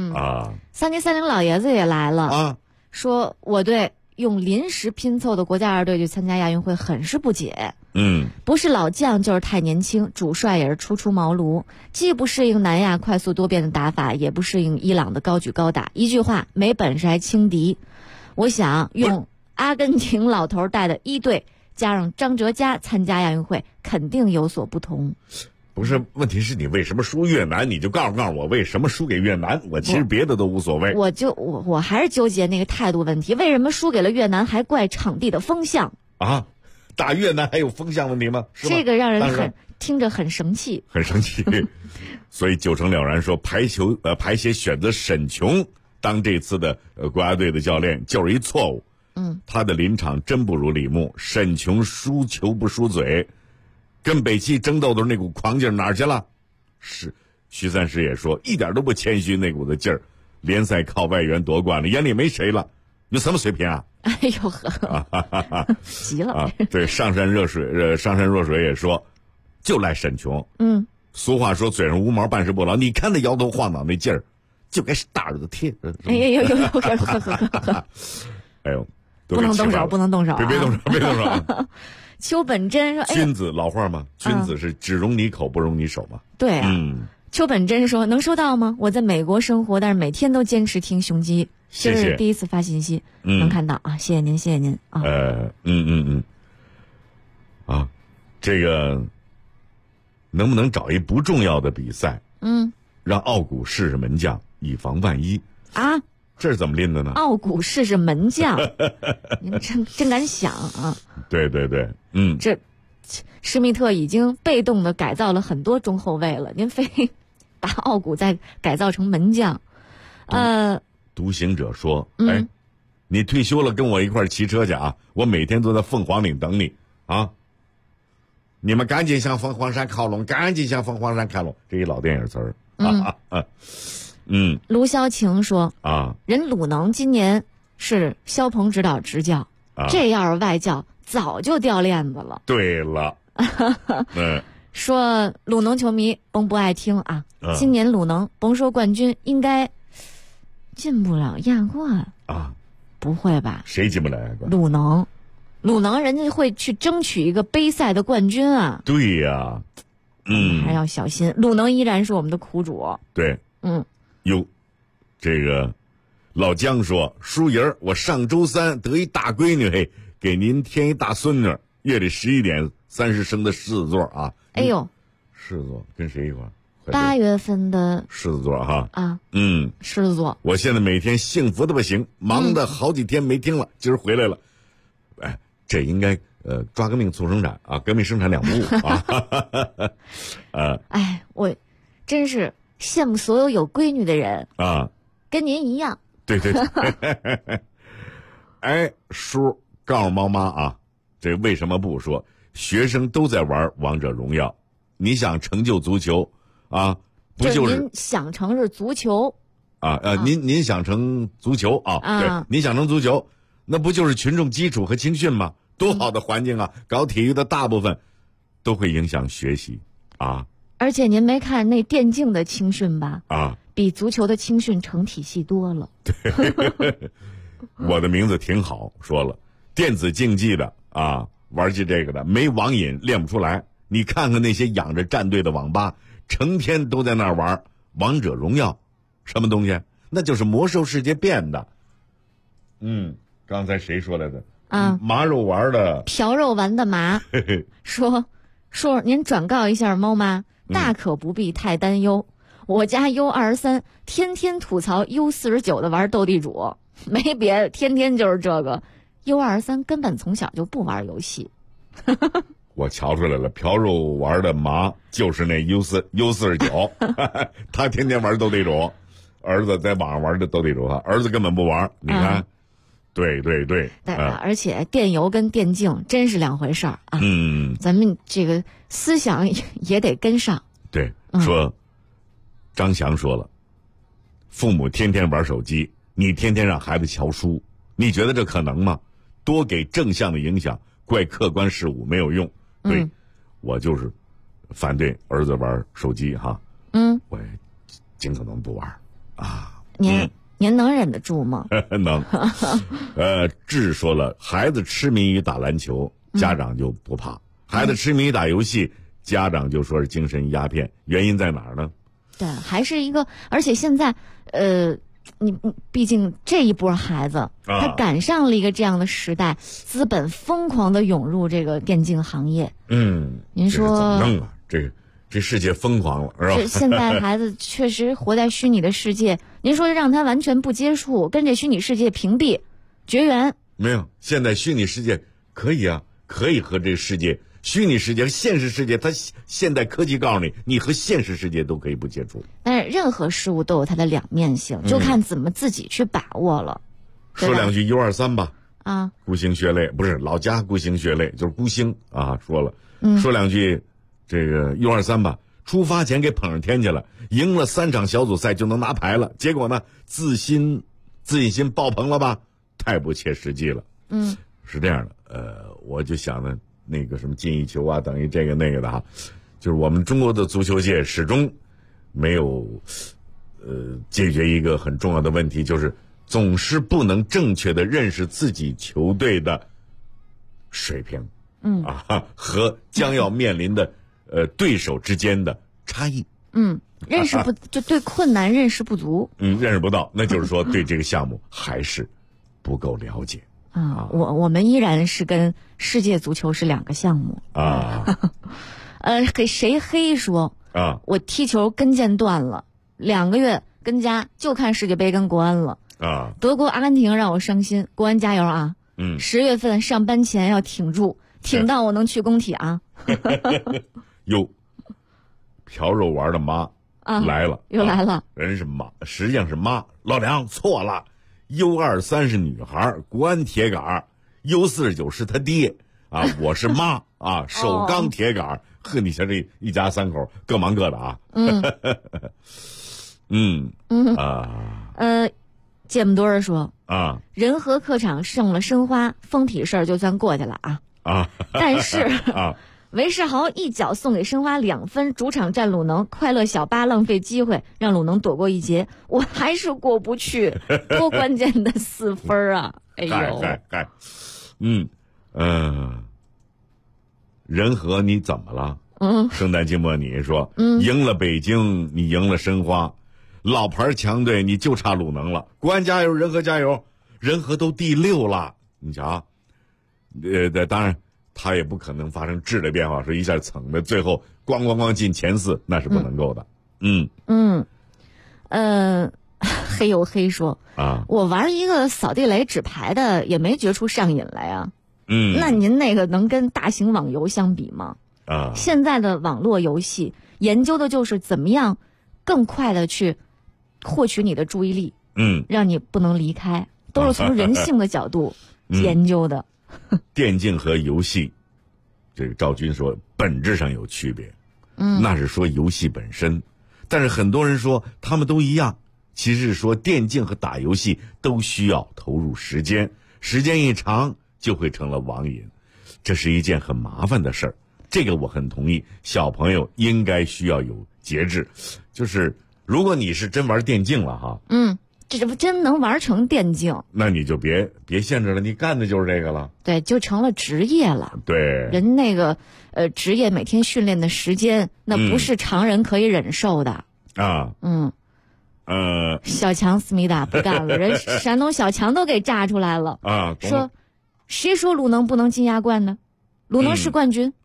3930老爷子也来了说我对用临时拼凑的国家2队去参加亚运会很是不解。不是老将就是太年轻，主帅也是初出茅庐，既不适应南亚快速多变的打法，也不适应伊朗的高举高打。一句话，没本事还轻敌。我想用阿根廷老头带的1队加上张哲嘉参加亚运会，肯定有所不同。 不是，问题是你为什么输越南？你就告诉我为什么输给越南？我其实别的都无所谓。 我还是纠结那个态度问题，为什么输给了越南还怪场地的风向啊？打越南还有风向问题吗？ 这个让人听着很生气， 所以9成了然说排协选择沈琼当这次的国家队的教练就是一错误。他的临场真不如李牧，沈琼输球不输嘴，跟北汽争斗的那股狂劲哪儿去了？是徐三石也说一点都不谦虚那股子劲儿，联赛靠外援夺冠了，眼里没谁了，有什么水平啊？ 哎呦呵，急了对，上善若水也说，就赖沈琼。俗话说嘴上无毛办事不牢，你看那摇头晃脑那劲儿，就该是大耳朵贴。 哎呦， 哎呦， 不能动手，不能动手， 别动手。 邱本真说：“ 君子老话嘛，君子是只容你口不容你手嘛。” 对啊。邱本真说：“能收到吗？我在美国生活，但是每天都坚持听雄鸡。这是第一次发信息，能看到啊，谢谢您啊。 这个能不能找一不重要的比赛？让奥古试试门将，以防万一啊？ 这是怎么拎的呢？ 奥古试试门将，您真敢想啊！ 对， 这施密特已经被动的改造了很多中后卫了，您非把奥古再改造成门将， 独行者说：“你退休了，跟我一块儿骑车去啊！我每天都在凤凰岭等你啊！你们赶紧向凤凰山靠拢，赶紧向凤凰山靠拢。”这一老电影词儿卢潇晴说：“人鲁能今年是肖鹏指导执教，这要是外教，早就掉链子了。” 对了， 说鲁能球迷甭不爱听啊，今年鲁能甭说冠军，应该进不了亚冠啊？ 不会吧？ 谁进不了亚冠？ 鲁能人家会去争取一个杯赛的冠军啊。 对呀， 还要小心。鲁能依然是我们的苦主。 对，这个老姜说，舒莹，我上周3得一大闺女，嘿，给您添一大孙女，夜里11点30生的狮子座啊。 哎呦， 狮子座跟谁一块 ？8月份的狮子座哈啊，狮子座。 我现在每天幸福的不行，忙的好几天没听了，今儿回来了，这应该抓革命促生产啊，革命生产2不误啊。 我真是羡慕所有有闺女的人啊， 跟您一样。 对。 哎，叔告诉猫妈啊，这为什么不说？学生都在玩王者荣耀，你想成就足球啊？不就是您想成是足球啊？您想成足球啊？对，您想成足球，那不就是群众基础和青训吗？多好的环境啊！搞体育的大部分都会影响学习啊。 而且您没看那电竞的青训吧？ 啊， 比足球的青训成体系多了。 对，我的名字挺好，说了，电子竞技的啊，玩起这个的没网瘾练不出来。你看看那些养着战队的网吧，成天都在那儿玩王者荣耀，什么东西？那就是魔兽世界变的。刚才谁说来的？麻肉丸的瓢肉丸的麻说您转告一下猫妈，大可不必太担忧。我家 U23 天天吐槽 U49 的玩斗地主，没别的，天天就是这个。U23 根本从小就不玩游戏。 我瞧出来了，瓢肉丸的麻就是那 U49 他天天玩斗地主，儿子在网上玩的斗地主，儿子根本不玩。你看，对， 而且电游跟电竞真是两回事儿啊。咱们这个思想也得跟上。 对，说张翔说了，父母天天玩手机，你天天让孩子瞧书，你觉得这可能吗？多给正向的影响，怪客观事物没有用。对，我就是反对儿子玩手机哈。我也尽可能不玩啊。 您能忍得住吗？ 能。志说了，孩子痴迷于打篮球，家长就不怕；孩子痴迷于打游戏，家长就说是精神鸦片。原因在哪儿呢？ 对，还是一个，而且现在你毕竟这一波孩子，他赶上了一个这样的时代，资本疯狂的涌入这个电竞行业。您说怎么弄啊？这世界疯狂了，是吧？ 现在孩子确实活在虚拟的世界，您说让他完全不接触，跟这虚拟世界屏蔽、绝缘？ 没有，现在虚拟世界可以啊，可以和这个世界。虚拟世界、现实世界，它现代科技告诉你，你和现实世界都可以不接触。 但是任何事物都有它的两面性，就看怎么自己去把握了。 说两句 U23 吧。 孤星血泪不是老家孤星血泪，就是孤星啊。说了，说两句这个 U23 吧。出发前给捧上天去了，赢了3场小组赛就能拿牌了。结果呢，自信心爆棚了吧？太不切实际了。是这样的，我就想呢。那个什么进一球啊，等于这个那个的哈，就是我们中国的足球界始终没有解决一个很重要的问题，就是总是不能正确的认识自己球队的水平，和将要面临的对手之间的差异， 认识就对困难认识不足， 认识不到，那就是说对这个项目还是不够了解。 我们依然是跟世界足球是两个项目啊。 给谁黑说啊？ 我踢球跟腱断了，2个月跟家就看世界杯跟国安了啊。 德国阿根廷让我伤心，国安加油啊！10月份上班前要挺住，挺到我能去工体啊。 哟，瓢肉丸的妈来了， 又来了。 人是妈，实际上是妈。老梁错了。U23是女孩，国安铁杆；U49是他爹啊，我是妈啊，首钢铁杆。呵，你瞧这一家3口各忙各的啊。 芥末多儿说啊， 仁和客场胜了申花，封体事儿就算过去了啊。但是韦世豪一脚送给申花2分，主场战鲁能，快乐小巴浪费机会让鲁能躲过一劫，我还是过不去，多关键的4分啊！哎呦， 仁和你怎么了？圣诞寂寞你说，赢了北京，你赢了申花，老牌强队你就差鲁能了。国安加油，仁和加油，仁和都第6了，你瞧，当然。他也不可能发生质的变化，说一下蹭的最后咣进前4，那是不能够的。 黑又黑说我玩一个扫地雷纸牌的也没觉出上瘾来啊。那您那个能跟大型网游相比吗？现在的网络游戏研究的就是怎么样更快的去获取你的注意力，让你不能离开，都是从人性的角度研究的。 电竞和游戏，这个赵军说本质上有区别，那是说游戏本身，但是很多人说他们都一样，其实是说电竞和打游戏都需要投入时间，时间一长就会成了网瘾，这是一件很麻烦的事儿。这个我很同意，小朋友应该需要有节制，就是如果你是真玩电竞了哈， 这不真能玩成电竞， 那你就别限制了，你干的就是这个了。 对，就成了职业了。 对， 人那个职业每天训练的时间，那不是常人可以忍受的啊。 小强思密达不干了，人山东小强都给炸出来了啊， 说谁说鲁能不能进亚冠呢？鲁能是冠军。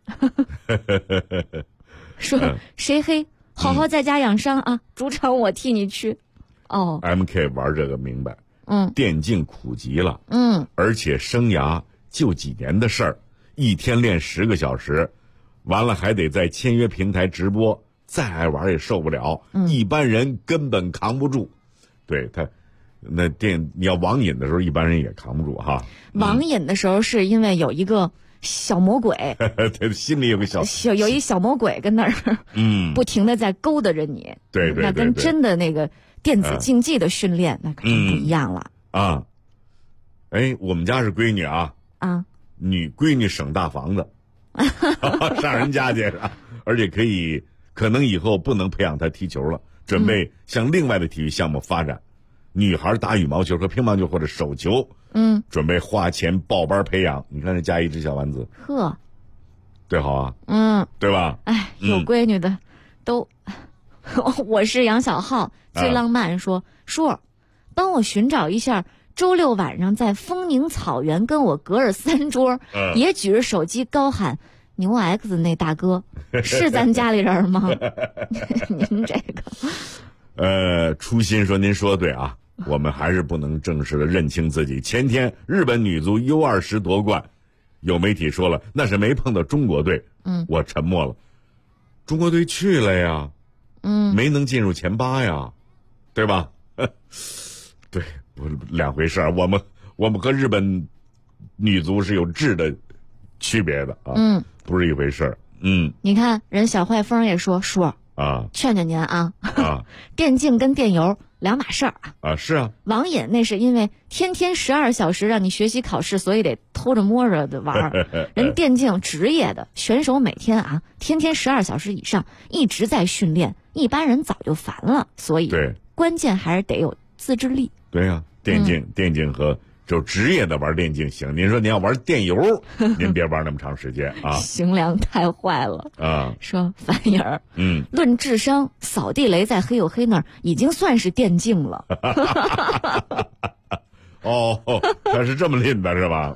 说谁黑？好好在家养伤啊，主场我替你去。 MK 玩这个明白，电竞苦极了，而且生涯就几年的事儿，一天练10个小时，完了还得在签约平台直播，再爱玩也受不了，一般人根本扛不住。对他，那你要网瘾的时候，一般人也扛不住哈。 网瘾的时候是因为有一个小魔鬼， 对，心里有个有一小魔鬼跟那儿，不停的在勾搭着你。 对， 那跟真的那个电子竞技的训练，那可真不一样了啊！哎，我们家是闺女啊，闺女省大房子，上人家去，而且可能以后不能培养她踢球了，准备向另外的体育项目发展。女孩打羽毛球和乒乓球或者手球，准备花钱报班培养。你看这家一只小丸子， 呵， 对好啊，对吧？ 哎，有闺女的都。我是杨小浩，最浪漫说叔，帮我寻找一下周六晚上在丰宁草原跟我隔着3桌，也举着手机高喊牛 X 那大哥是咱家里人吗？您这个初心说您说的对啊，我们还是不能正式的认清自己。前天日本女足 U20夺冠，有媒体说了那是没碰到中国队，我沉默了。中国队去了呀，没能进入前8呀，对吧？对，不是两回事儿。我们和日本女足是有质的区别的啊，不是一回事儿。 你看人小坏风也说叔劝劝您啊，电竞跟电游两码事儿啊。是啊， 网瘾那是因为天天12小时让你学习考试，所以得偷着摸着的玩儿。人电竞职业的选手每天天天12小时以上一直在训练，一般人早就烦了。所以对， 关键还是得有自制力。 对呀，电竞和就职业的玩电竞行，您说您要玩电游，您别玩那么长时间啊。 行良太坏了啊！说樊爷儿，论智商，扫地雷在黑有黑那儿已经算是电竞了。 他是这么拎的是吧？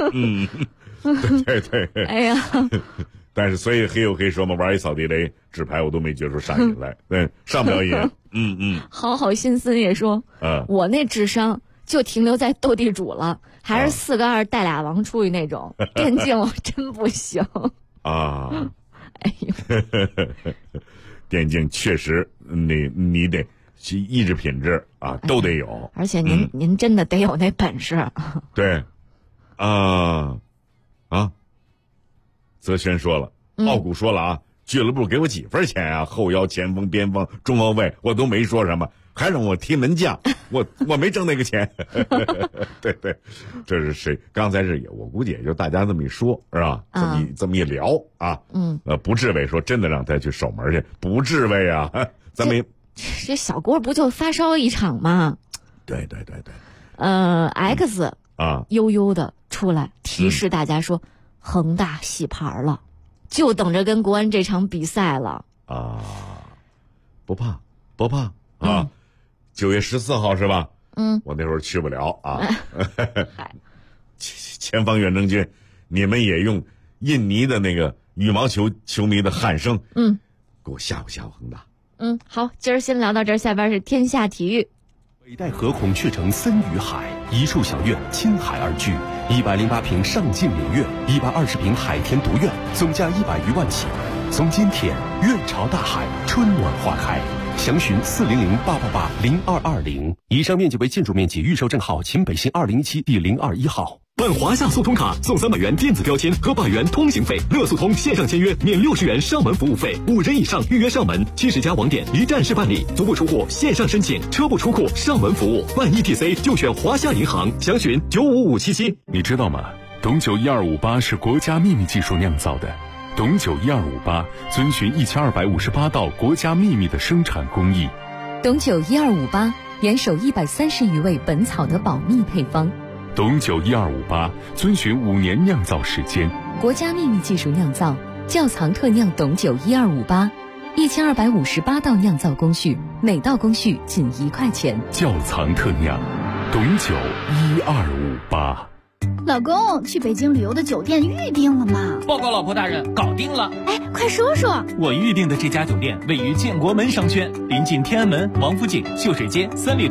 对。 哎呀， 但是所以黑有黑说嘛，玩一扫地雷纸牌我都没觉出上瘾来，上不了瘾。 好心思也说，我那智商就停留在斗地主了，还是4个2带俩王出去那种，电竞我真不行啊！ 哎呦， 电竞确实你得意志品质啊，都得有， 而且您真的得有那本事。 对，泽轩说了，奥古说了啊，俱乐部给我几分钱啊？后腰、前锋、边锋、中后卫，我都没说什么。还让我踢门将，我没挣那个钱。对，这是谁？刚才是我估计也就大家这么一说，是吧？这么一聊啊，不至于说真的让他去守门去，不至于啊。咱们这小郭不就发烧一场吗？ 对。 X 悠悠的出来提示大家说，恒大洗牌了，就等着跟国安这场比赛了啊！不怕啊！9月14号是吧？我那会儿去不了啊。前方远征军，你们也用印尼的那个羽毛球球迷的喊声，给我吓唬吓唬恒大。 好，今儿先聊到这儿，下边是天下体育。 北戴河孔雀城森与海，一处小院亲海而居，108平上镜影院，120平海天独院，总价100余万起。从今天，院朝大海，春暖花开。详询400-888-0220。以上面积为建筑面积，预售证号秦北新207第021号。 办华夏速通卡送300元电子标签和100元通行费，乐速通线上签约免60元上门服务费，5人以上预约上门，70家网点一站式办理，足不出户线上申请，车不出库上门服务，办 ETC 就选华夏银行，详询95577。 你知道吗？董酒1258是国家秘密技术酿造的，董酒1258遵循1258道国家秘密的生产工艺。 董酒1258严守130余味本草的保密配方。 董酒1258遵循5年酿造时间， 国家秘密技术酿造，窖藏特酿董酒1258，1258道酿造工序，每道工序仅1块钱。 窖藏特酿，董酒1258。 老公，去北京旅游的酒店预定了吗？ 报告老婆大人，搞定了。 哎，快说说。 我预定的这家酒店位于建国门商圈，临近天安门、王府井、秀水街、三里屯。